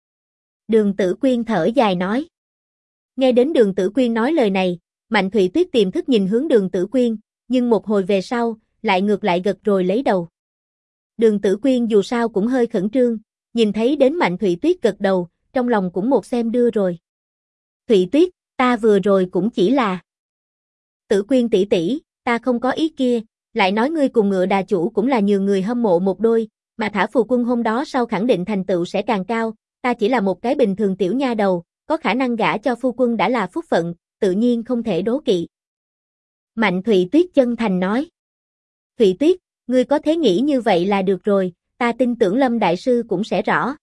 Đường Tử Quyên thở dài nói. Nghe đến Đường Tử Quyên nói lời này, Mạnh Thụy Tuyết tiềm thức nhìn hướng Đường Tử Quyên, nhưng một hồi về sau, lại ngược lại gật rồi lấy đầu. Đường Tử Quyên dù sao cũng hơi khẩn trương, nhìn thấy đến Mạnh Thụy Tuyết gật đầu, trong lòng cũng một xem đưa rồi. Thụy Tuyết, ta vừa rồi cũng chỉ là. Tử Quyên tỷ tỷ, ta không có ý kia, lại nói ngươi cùng Ngựa Đà chủ cũng là nhiều người hâm mộ một đôi, mà thả phù quân hôm đó sau khẳng định thành tựu sẽ càng cao, ta chỉ là một cái bình thường tiểu nha đầu, có khả năng gả cho phu quân đã là phúc phận, tự nhiên không thể đố kỵ. Mạnh Thụy Tuyết chân thành nói. Thụy Tuyết, ngươi có thế nghĩ như vậy là được rồi, ta tin tưởng Lâm Đại Sư cũng sẽ rõ.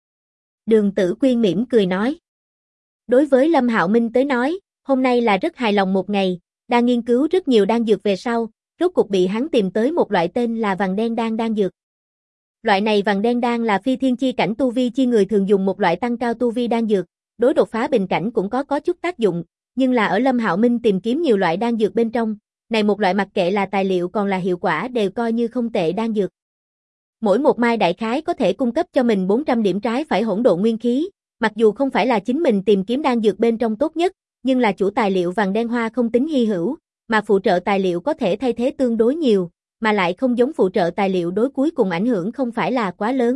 Đường Tử Quyên mỉm cười nói. Đối với Lâm Hạo Minh tới nói, hôm nay là rất hài lòng một ngày, đang nghiên cứu rất nhiều đan dược về sau, rốt cục bị hắn tìm tới một loại tên là vàng đen đan đan dược. Loại này vàng đen đan là phi thiên chi cảnh tu vi chi người thường dùng một loại tăng cao tu vi đan dược, đối đột phá bình cảnh cũng có chút tác dụng, nhưng là ở Lâm Hạo Minh tìm kiếm nhiều loại đan dược bên trong, này một loại mặc kệ là tài liệu còn là hiệu quả đều coi như không tệ đan dược. Mỗi một mai đại khái có thể cung cấp cho mình 400 điểm trái phải hỗn độn nguyên khí, mặc dù không phải là chính mình tìm kiếm đan dược bên trong tốt nhất, nhưng là chủ tài liệu vàng đen hoa không tính hy hữu, mà phụ trợ tài liệu có thể thay thế tương đối nhiều, mà lại không giống phụ trợ tài liệu đối cuối cùng ảnh hưởng không phải là quá lớn.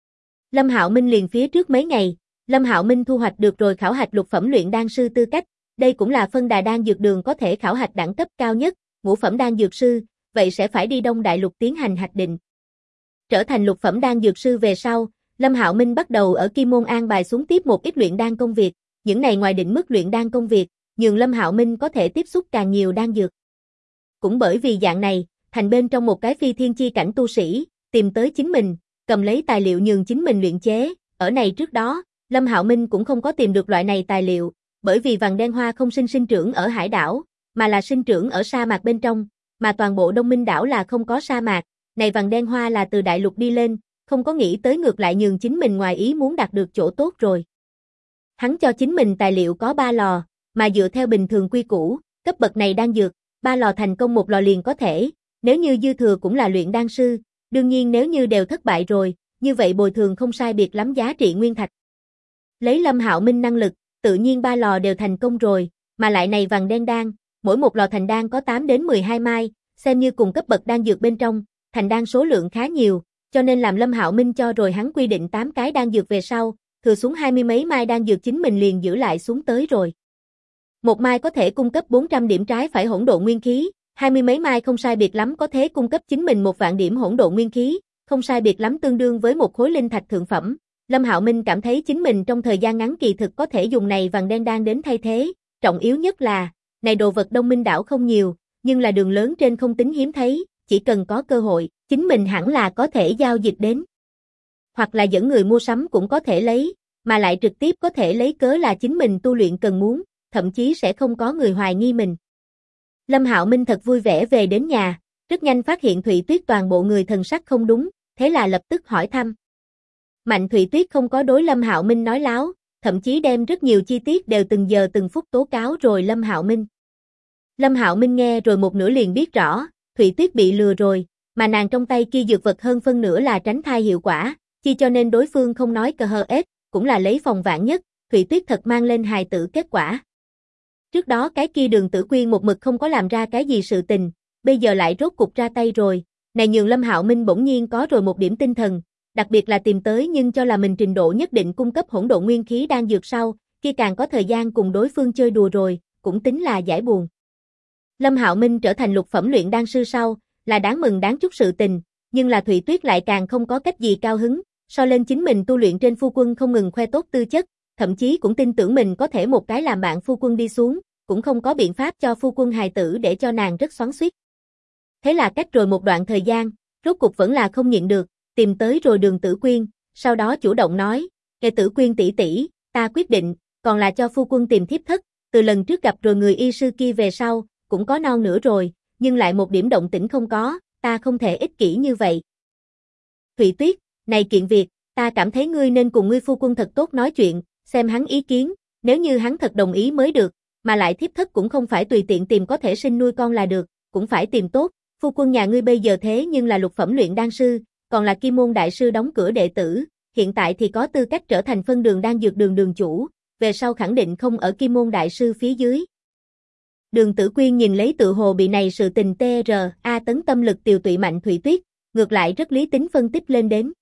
Lâm Hạo Minh liền phía trước mấy ngày, Lâm Hạo Minh thu hoạch được rồi khảo hạch lục phẩm luyện đan sư tư cách, đây cũng là phân đà đan dược đường có thể khảo hạch đẳng cấp cao nhất, ngũ phẩm đan dược sư, vậy sẽ phải đi Đông Đại Lục tiến hành hạch định. Trở thành lục phẩm đan dược sư về sau, Lâm Hạo Minh bắt đầu ở Kim Môn an bài xuống tiếp một ít luyện đan công việc, những này ngoài định mức luyện đan công việc, nhường Lâm Hạo Minh có thể tiếp xúc càng nhiều đan dược. Cũng bởi vì dạng này, thành bên trong một cái phi thiên chi cảnh tu sĩ, tìm tới chính mình, cầm lấy tài liệu nhường chính mình luyện chế, ở này trước đó, Lâm Hạo Minh cũng không có tìm được loại này tài liệu, bởi vì vàng đen hoa không sinh trưởng ở hải đảo, mà là sinh trưởng ở sa mạc bên trong, mà toàn bộ Đông Minh đảo là không có sa mạc, này vàng đen hoa là từ đại lục đi lên, không có nghĩ tới ngược lại nhường chính mình ngoài ý muốn đạt được chỗ tốt rồi. Hắn cho chính mình tài liệu có 3 lò, mà dựa theo bình thường quy củ, cấp bậc này đan dược, 3 lò thành công 1 lò liền có thể, nếu như dư thừa cũng là luyện đan sư, đương nhiên nếu như đều thất bại rồi, như vậy bồi thường không sai biệt lắm giá trị nguyên thạch. Lấy Lâm Hạo Minh năng lực, tự nhiên 3 lò đều thành công rồi, mà lại này vàng đen đan, mỗi một lò thành đan có 8 đến 12 mai, xem như cùng cấp bậc đan dược bên trong, thành đan số lượng khá nhiều, cho nên làm Lâm Hạo Minh cho rồi hắn quy định 8 cái đan dược về sau, thừa xuống 20 mấy mai đan dược chính mình liền giữ lại xuống tới rồi. Một mai có thể cung cấp 400 điểm trái phải hỗn độn nguyên khí, 20 mấy mai không sai biệt lắm có thể cung cấp chính mình 1 vạn điểm hỗn độn nguyên khí, không sai biệt lắm tương đương với một khối linh thạch thượng phẩm. Lâm Hạo Minh cảm thấy chính mình trong thời gian ngắn kỳ thực có thể dùng này vàng đen đan đến thay thế, trọng yếu nhất là, này đồ vật Đông Minh đảo không nhiều, nhưng là đường lớn trên không tính hiếm thấy, chỉ cần có cơ hội, chính mình hẳn là có thể giao dịch đến. Hoặc là dẫn người mua sắm cũng có thể lấy, mà lại trực tiếp có thể lấy cớ là chính mình tu luyện cần muốn, thậm chí sẽ không có người hoài nghi mình. Lâm Hạo Minh thật vui vẻ về đến nhà, rất nhanh phát hiện Thụy Tuyết toàn bộ người thần sắc không đúng, thế là lập tức hỏi thăm. Mạnh Thụy Tuyết không có đối Lâm Hạo Minh nói láo, thậm chí đem rất nhiều chi tiết đều từng giờ từng phút tố cáo rồi Lâm Hạo Minh. Lâm Hạo Minh nghe rồi một nửa liền biết rõ, Thụy Tuyết bị lừa rồi, mà nàng trong tay kia dược vật hơn phân nửa là tránh thai hiệu quả, chi cho nên đối phương không nói cờ hờ ết, cũng là lấy phòng vạn nhất, Thụy Tuyết thật mang lên hài tử kết quả. Trước đó cái kia Đường Tử Quyên một mực không có làm ra cái gì sự tình, bây giờ lại rốt cục ra tay rồi, này nhường Lâm Hạo Minh bỗng nhiên có rồi một điểm tinh thần, đặc biệt là tìm tới nhưng cho là mình trình độ nhất định cung cấp hỗn độn nguyên khí đan dược sau, kia càng có thời gian cùng đối phương chơi đùa rồi, cũng tính là giải buồn. Lâm Hạo Minh trở thành lục phẩm luyện đan sư sau, là đáng mừng đáng chúc sự tình, nhưng là Thụy Tuyết lại càng không có cách gì cao hứng, so lên chính mình tu luyện trên phu quân không ngừng khoe tốt tư chất, thậm chí cũng tin tưởng mình có thể một cái làm bạn phu quân đi xuống, cũng không có biện pháp cho phu quân hài tử để cho nàng rất xoắn xuýt. Thế là cách rồi một đoạn thời gian, rốt cục vẫn là không nhịn được, tìm tới rồi Đường Tử Quyên, sau đó chủ động nói, "Kẻ Tử Quyên tỷ tỷ, ta quyết định, còn là cho phu quân tìm thiếp thất, từ lần trước gặp rồi người y sư kia về sau, cũng có non nữa rồi, nhưng lại một điểm động tĩnh không có, ta không thể ích kỷ như vậy." Thụy Tuyết, này kiện việc, ta cảm thấy ngươi nên cùng ngươi phu quân thật tốt nói chuyện, xem hắn ý kiến, nếu như hắn thật đồng ý mới được, mà lại thiếp thất cũng không phải tùy tiện tìm có thể sinh nuôi con là được, cũng phải tìm tốt, phu quân nhà ngươi bây giờ thế nhưng là lục phẩm luyện đan sư, còn là Kim Môn đại sư đóng cửa đệ tử, hiện tại thì có tư cách trở thành phân đường đan dược đường đường chủ, về sau khẳng định không ở Kim Môn đại sư phía dưới. Đường Tử Quyên nhìn lấy tự hồ bị này sự tình TRA tấn tâm lực tiều tụy Mạnh Thụy Tuyết, ngược lại rất lý tính phân tích lên đến.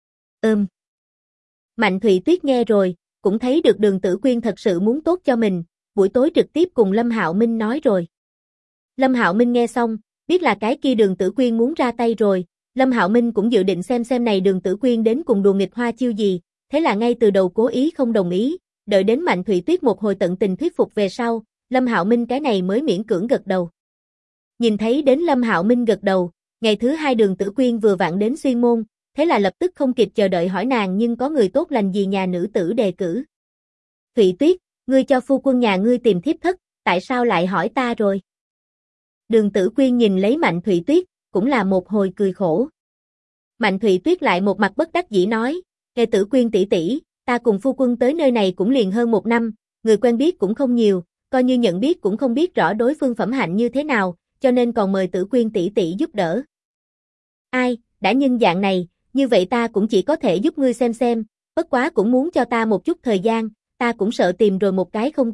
Mạnh Thụy Tuyết nghe rồi, cũng thấy được Đường Tử Quyên thật sự muốn tốt cho mình, buổi tối trực tiếp cùng Lâm Hạo Minh nói rồi. Lâm Hạo Minh nghe xong, biết là cái kia Đường Tử Quyên muốn ra tay rồi, Lâm Hạo Minh cũng dự định xem này Đường Tử Quyên đến cùng đùa nghịch hoa chiêu gì, thế là ngay từ đầu cố ý không đồng ý, đợi đến Mạnh Thụy Tuyết một hồi tận tình thuyết phục về sau, Lâm Hạo Minh cái này mới miễn cưỡng gật đầu. Nhìn thấy đến Lâm Hạo Minh gật đầu, ngày thứ 2 Đường Tử Quyên vừa vặn đến Xuyên Môn, thế là lập tức không kịp chờ đợi hỏi nàng nhưng có người tốt lành gì nhà nữ tử đề cử. Thụy Tuyết, ngươi cho phu quân nhà ngươi tìm thiếp thất, tại sao lại hỏi ta rồi? Đường Tử Quyên nhìn lấy Mạnh Thụy Tuyết, cũng là một hồi cười khổ. Mạnh Thụy Tuyết lại một mặt bất đắc dĩ nói, "Kẻ Tử Quyên tỷ tỷ, ta cùng phu quân tới nơi này cũng liền hơn 1 năm, người quen biết cũng không nhiều, coi như nhận biết cũng không biết rõ đối phương phẩm hạnh như thế nào, cho nên còn mời Tử Quyên tỷ tỷ giúp đỡ." "Ai, đã nhân dạng này, như vậy ta cũng chỉ có thể giúp ngươi xem, bất quá cũng muốn cho ta một chút thời gian, ta cũng sợ tìm rồi một cái không tốt,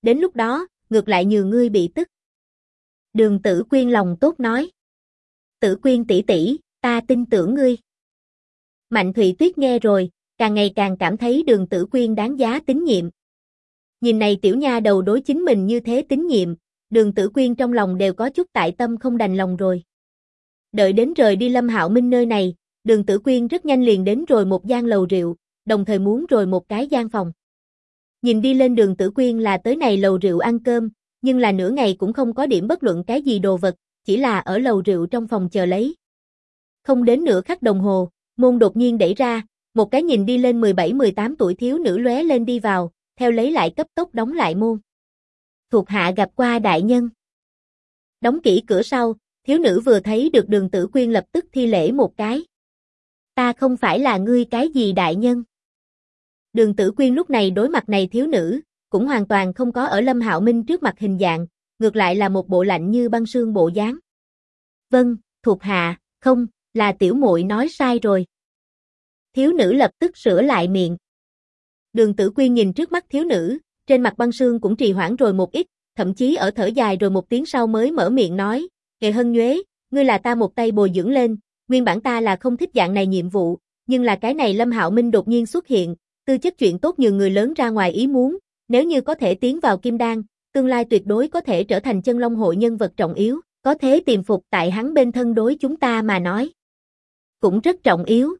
đến lúc đó, ngược lại nhường ngươi bị tức. Đường Tử Quyên lòng tốt nói. Tử Quyên tỷ tỷ, ta tin tưởng ngươi. Mạnh Thụy Tuyết nghe rồi, càng ngày càng cảm thấy Đường Tử Quyên đáng giá tín nhiệm. Nhìn này tiểu nha đầu đối chính mình như thế tín nhiệm, Đường Tử Quyên trong lòng đều có chút tại tâm không đành lòng rồi. Đợi đến rời đi Lâm Hạo Minh nơi này, Đường Tử Quyên rất nhanh liền đến rồi một gian lầu rượu, đồng thời muốn rồi một cái gian phòng. Nhìn đi lên Đường Tử Quyên là tới này lầu rượu ăn cơm, nhưng là nửa ngày cũng không có điểm bất luận cái gì đồ vật, chỉ là ở lầu rượu trong phòng chờ lấy. Không đến nửa khắc đồng hồ, môn đột nhiên đẩy ra, một cái nhìn đi lên 17-18 tuổi thiếu nữ lóe lên đi vào, theo lấy lại cấp tốc đóng lại môn. Thuộc hạ gặp qua đại nhân. Đóng kỹ cửa sau, thiếu nữ vừa thấy được Đường Tử Quyên lập tức thi lễ một cái. Ta không phải là ngươi cái gì đại nhân. Đường Tử Quyên lúc này đối mặt này thiếu nữ, cũng hoàn toàn không có ở Lâm Hạo Minh trước mặt hình dạng, ngược lại là một bộ lạnh như băng sương bộ dáng. Vâng, thuộc hạ, không, là tiểu muội nói sai rồi. Thiếu nữ lập tức sửa lại miệng. Đường Tử Quyên nhìn trước mắt thiếu nữ, trên mặt băng sương cũng trì hoãn rồi một ít, thậm chí ở thở dài rồi một tiếng sau mới mở miệng nói, Nghệ Hân Nhuế, ngươi là ta một tay bồi dưỡng lên, nguyên bản ta là không thích dạng này nhiệm vụ, nhưng là cái này Lâm Hạo Minh đột nhiên xuất hiện, tư chất chuyện tốt nhường người lớn ra ngoài ý muốn, nếu như có thể tiến vào Kim Đan, tương lai tuyệt đối có thể trở thành chân long hội nhân vật trọng yếu, có thế tiềm phục tại hắn bên thân đối chúng ta mà nói. Cũng rất trọng yếu,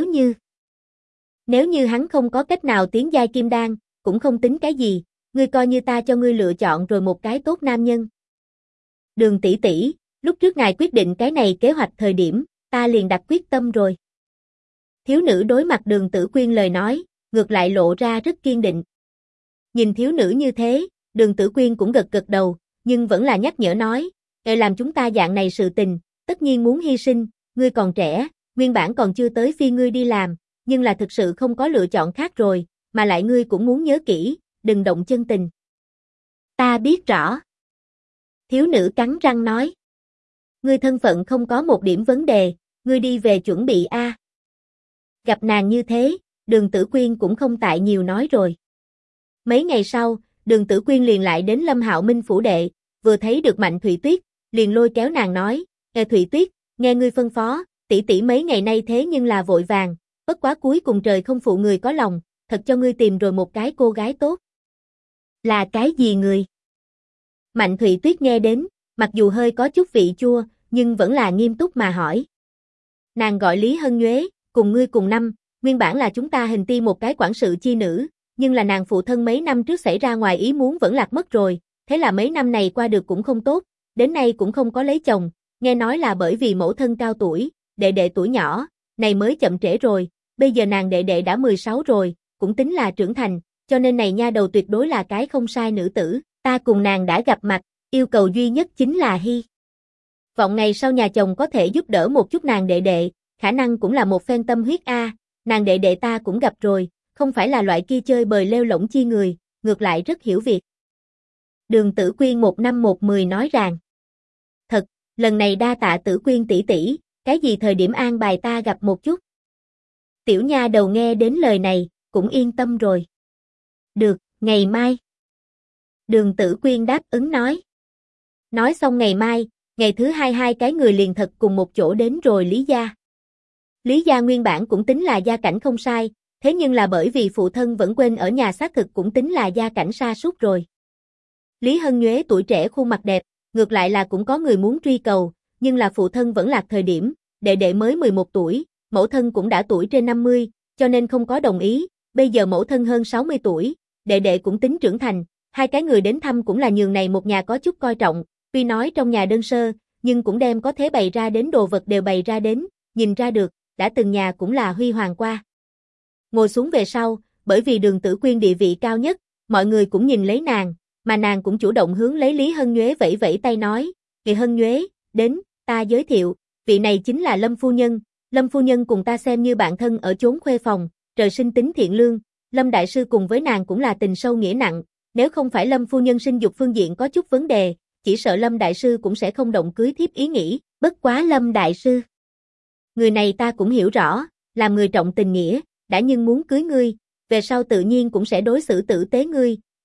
nếu như hắn không có cách nào tiến giai Kim Đan, cũng không tính cái gì, ngươi coi như ta cho ngươi lựa chọn rồi một cái tốt nam nhân. Đường tỷ tỷ, lúc trước ngài quyết định cái này kế hoạch thời điểm, ta liền đặt quyết tâm rồi. Thiếu nữ đối mặt Đường Tử Quyên lời nói, ngược lại lộ ra rất kiên định. Nhìn thiếu nữ như thế, Đường Tử Quyên cũng gật gật đầu, nhưng vẫn là nhắc nhở nói, để làm chúng ta dạng này sự tình, tất nhiên muốn hy sinh, ngươi còn trẻ, nguyên bản còn chưa tới phi ngươi đi làm, nhưng là thực sự không có lựa chọn khác rồi, mà lại ngươi cũng muốn nhớ kỹ, đừng động chân tình. Ta biết rõ. Thiếu nữ cắn răng nói. Ngươi thân phận không có một điểm vấn đề, ngươi đi về chuẩn bị a. Gặp nàng như thế, Đường Tử Quyên cũng không tại nhiều nói rồi. Mấy ngày sau, Đường Tử Quyên liền lại đến Lâm Hạo Minh phủ đệ, vừa thấy được Mạnh Thụy Tuyết, liền lôi kéo nàng nói, Thụy Tuyết, nghe ngươi phân phó, tỷ tỷ mấy ngày nay thế nhưng là vội vàng, bất quá cuối cùng trời không phụ người có lòng, thật cho ngươi tìm rồi một cái cô gái tốt. Là cái gì người? Mạnh Thụy Tuyết nghe đến, mặc dù hơi có chút vị chua, nhưng vẫn là nghiêm túc mà hỏi. Nàng gọi Lý Hân Nhuế, cùng ngươi cùng năm, nguyên bản là chúng ta hình ti một cái quản sự chi nữ, nhưng là nàng phụ thân mấy năm trước xảy ra ngoài ý muốn vẫn lạc mất rồi, thế là mấy năm này qua được cũng không tốt, đến nay cũng không có lấy chồng, nghe nói là bởi vì mẫu thân cao tuổi, đệ đệ tuổi nhỏ, này mới chậm trễ rồi, bây giờ nàng đệ đệ đã 16 rồi, cũng tính là trưởng thành, cho nên này nha đầu tuyệt đối là cái không sai nữ tử, ta cùng nàng đã gặp mặt, yêu cầu duy nhất chính là hy vọng ngày sau nhà chồng có thể giúp đỡ một chút nàng đệ đệ, khả năng cũng là một phen tâm huyết a, nàng đệ đệ ta cũng gặp rồi, không phải là loại kia chơi bời lêu lổng chi người, ngược lại rất hiểu việc. Đường Tử Quyên 1/1/10 nói rằng, thật, lần này đa tạ Tử Quyên tỷ tỷ, cái gì thời điểm an bài ta gặp một chút. Tiểu nha đầu nghe đến lời này, cũng yên tâm rồi. Được, ngày mai. Đường Tử Quyên đáp ứng nói. Nói xong ngày mai, ngày thứ hai cái người liền thật cùng một chỗ đến rồi Lý gia. Lý gia nguyên bản cũng tính là gia cảnh không sai, thế nhưng là bởi vì phụ thân vẫn quên ở nhà xác thực cũng tính là gia cảnh sa sút rồi. Lý Hân Nhuế tuổi trẻ khuôn mặt đẹp, ngược lại là cũng có người muốn truy cầu, nhưng là phụ thân vẫn lạc thời điểm, đệ đệ mới 11 tuổi, mẫu thân cũng đã tuổi trên 50, cho nên không có đồng ý, bây giờ mẫu thân hơn 60 tuổi, đệ đệ cũng tính trưởng thành, hai cái người đến thăm cũng là nhường này một nhà có chút coi trọng, tuy nói trong nhà đơn sơ, nhưng cũng đem có thể bày ra đến đồ vật đều bày ra đến, nhìn ra được, đã từng nhà cũng là huy hoàng qua. Ngồi xuống về sau, bởi vì Đường Tử Quyên địa vị cao nhất, mọi người cũng nhìn lấy nàng, mà nàng cũng chủ động hướng lấy Lý Hân Nhuế vẫy vẫy tay nói, Kỳ Hân Nhuế, đến, ta giới thiệu, vị này chính là Lâm Phu Nhân, Lâm Phu Nhân cùng ta xem như bạn thân ở chốn khuê phòng, trời sinh tính thiện lương, Lâm Đại Sư cùng với nàng cũng là tình sâu nghĩa nặng, nếu không phải Lâm Phu Nhân sinh dục phương diện có chút vấn đề, chỉ sợ Lâm Đại Sư cũng sẽ không động cưới thiếp ý nghĩ, bất quá Lâm Đại Sư. Người này ta cũng hiểu rõ, làm người trọng tình nghĩa, đã nhưng muốn cưới ngươi, về sau tự nhiên cũng sẽ đối xử tử tế ngươi,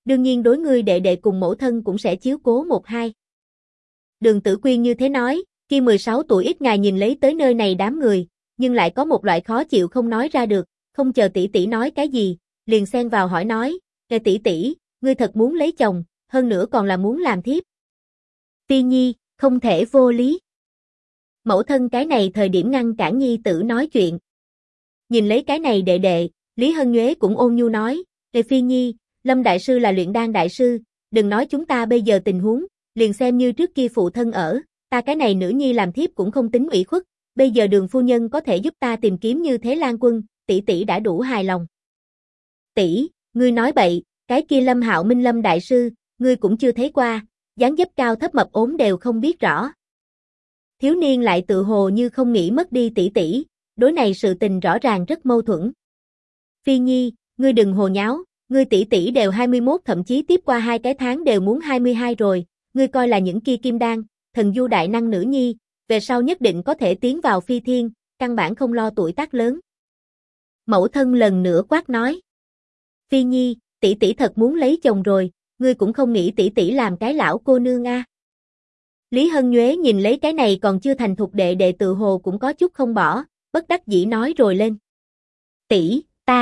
đương nhiên đối ngươi đệ đệ cùng mẫu thân cũng sẽ chiếu cố một hai. Đường Tử Quyên như thế nói, khi 16 tuổi ít ngài nhìn lấy tới nơi này đám người, nhưng lại có một loại khó chịu không nói ra được, không chờ tỷ tỷ nói cái gì, liền xen vào hỏi nói, "Kìa tỷ tỷ, ngươi thật muốn lấy chồng, hơn nữa còn là muốn làm thiếp." Phi Nhi, không thể vô lý. Mẫu thân cái này thời điểm ngăn cản nhi tử nói chuyện. Nhìn lấy cái này đệ đệ, Lý Hân Nhuế cũng ôn nhu nói, "Kìa Phi Nhi, Lâm đại sư là luyện đan đại sư, đừng nói chúng ta bây giờ tình huống, liền xem như trước kia phụ thân ở, ta cái này nữ nhi làm thiếp cũng không tính ủy khuất, bây giờ Đường phu nhân có thể giúp ta tìm kiếm Như Thế Lan Quân, tỷ tỷ đã đủ hài lòng." "Tỷ, ngươi nói bậy, cái kia Lâm Hạo Minh Lâm đại sư, ngươi cũng chưa thấy qua, dáng dấp cao thấp mập ốm đều không biết rõ." Thiếu niên lại tự hồ như không nghĩ mất đi tỷ tỷ, đối này sự tình rõ ràng rất mâu thuẫn. "Phi Nhi, ngươi đừng hồ nháo, ngươi tỷ tỷ đều 21 thậm chí tiếp qua 2 cái tháng đều muốn 22 rồi, ngươi coi là những kia kim đan, thần du đại năng nữ nhi, về sau nhất định có thể tiến vào phi thiên, căn bản không lo tuổi tác lớn." Mẫu thân lần nữa quát nói. "Phi Nhi, tỷ tỷ thật muốn lấy chồng rồi, ngươi cũng không nghĩ tỷ tỷ làm cái lão cô nương a." Lý Hân Nhuế nhìn lấy cái này còn chưa thành thục đệ đệ tự hồ cũng có chút không bỏ, bất đắc dĩ nói rồi lên. "Tỷ,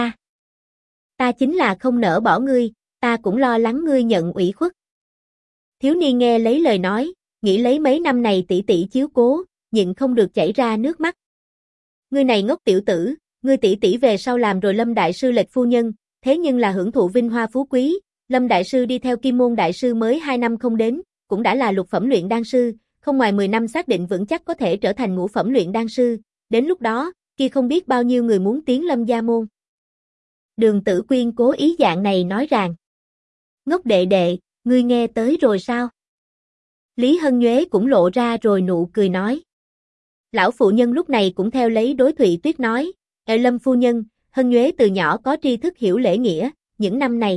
ta chính là không nỡ bỏ ngươi, ta cũng lo lắng ngươi nhận ủy khuất." Thiếu niên nghe lấy lời nói, nghĩ lấy mấy năm này tỷ tỷ chiếu cố, nhịn không được chảy ra nước mắt. "Ngươi này ngốc tiểu tử, ngươi tỷ tỷ về sau làm rồi Lâm đại sư lệch phu nhân, thế nhưng là hưởng thụ vinh hoa phú quý, Lâm đại sư đi theo Kim môn đại sư mới 2 năm không đến, cũng đã là lục phẩm luyện đan sư, không ngoài 10 năm xác định vững chắc có thể trở thành ngũ phẩm luyện đan sư, đến lúc đó, kia không biết bao nhiêu người muốn tiến Lâm gia môn." Đường Tử Quyên cố ý dạng này nói rằng. "Ngốc đệ đệ, ngươi nghe tới rồi sao?" Lý Hân Nhuế cũng lộ ra rồi nụ cười nói. Lão phụ nhân lúc này cũng theo lấy đối Thụy Tuyết nói, Lâm phu nhân, Hân Nhuế từ nhỏ có tri thức hiểu lễ nghĩa, những năm này."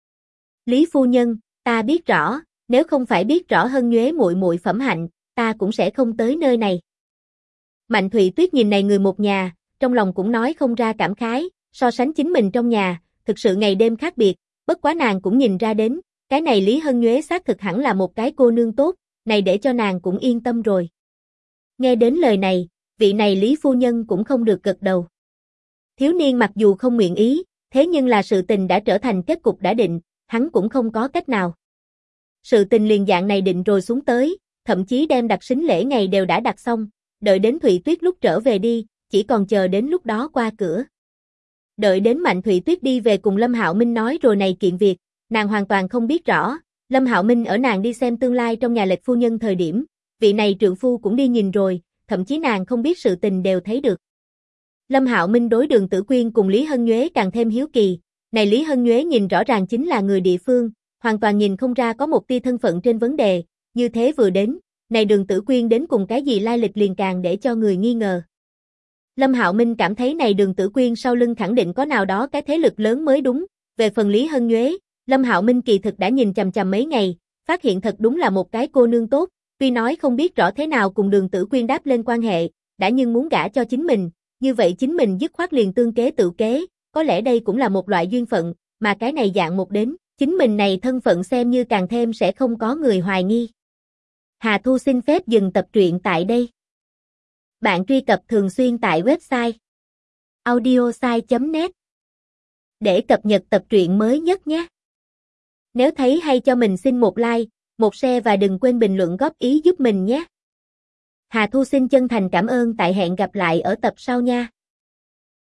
"Lý phu nhân, ta biết rõ, nếu không phải biết rõ Hân Nhuế muội muội phẩm hạnh, ta cũng sẽ không tới nơi này." Mạnh Thụy Tuyết nhìn này người một nhà, trong lòng cũng nói không ra cảm khái, so sánh chính mình trong nhà, thực sự ngày đêm khác biệt, bất quá nàng cũng nhìn ra đến, cái này Lý Hân Nhuế xác thực hẳn là một cái cô nương tốt, này để cho nàng cũng yên tâm rồi. Nghe đến lời này, vị này Lý phu nhân cũng không được gật đầu. Thiếu niên mặc dù không nguyện ý, thế nhưng là sự tình đã trở thành kết cục đã định, hắn cũng không có cách nào. Sự tình liền dạng này định rồi xuống tới, thậm chí đem đặt sính lễ ngày đều đã đặt xong, đợi đến Thụy Tuyết lúc trở về đi, chỉ còn chờ đến lúc đó qua cửa. Đợi đến Mạnh Thụy Tuyết đi về cùng Lâm Hạo Minh nói rồi này kiện việc, nàng hoàn toàn không biết rõ, Lâm Hạo Minh ở nàng đi xem tương lai trong nhà lệch phu nhân thời điểm, vị này trượng phu cũng đi nhìn rồi, thậm chí nàng không biết sự tình đều thấy được. Lâm Hạo Minh đối Đường Tử Quyên cùng Lý Hân Nhuế càng thêm hiếu kỳ, này Lý Hân Nhuế nhìn rõ ràng chính là người địa phương, hoàn toàn nhìn không ra có một tia thân phận trên vấn đề, như thế vừa đến, này Đường Tử Quyên đến cùng cái gì lai lịch liền càng để cho người nghi ngờ. Lâm Hạo Minh cảm thấy này Đường Tử Quyên sau lưng khẳng định có nào đó cái thế lực lớn mới đúng, về phần Lý Hân Nhuế, Lâm Hạo Minh kỳ thực đã nhìn chằm chằm mấy ngày, phát hiện thật đúng là một cái cô nương tốt, tuy nói không biết rõ thế nào cùng Đường Tử Quyên đáp lên quan hệ, đã nhưng muốn gả cho chính mình, như vậy chính mình dứt khoát liền tương kế tự kế, có lẽ đây cũng là một loại duyên phận, mà cái này dạng một đến, chính mình này thân phận xem như càng thêm sẽ không có người hoài nghi. Hà Thu xin phép dừng tập truyện tại đây. Bạn truy cập thường xuyên tại website audiosai.net để cập nhật tập truyện mới nhất nhé. Nếu thấy hay cho mình xin một like, một share và đừng quên bình luận góp ý giúp mình nhé. Hà Thu xin chân thành cảm ơn, tại hẹn gặp lại ở tập sau nha.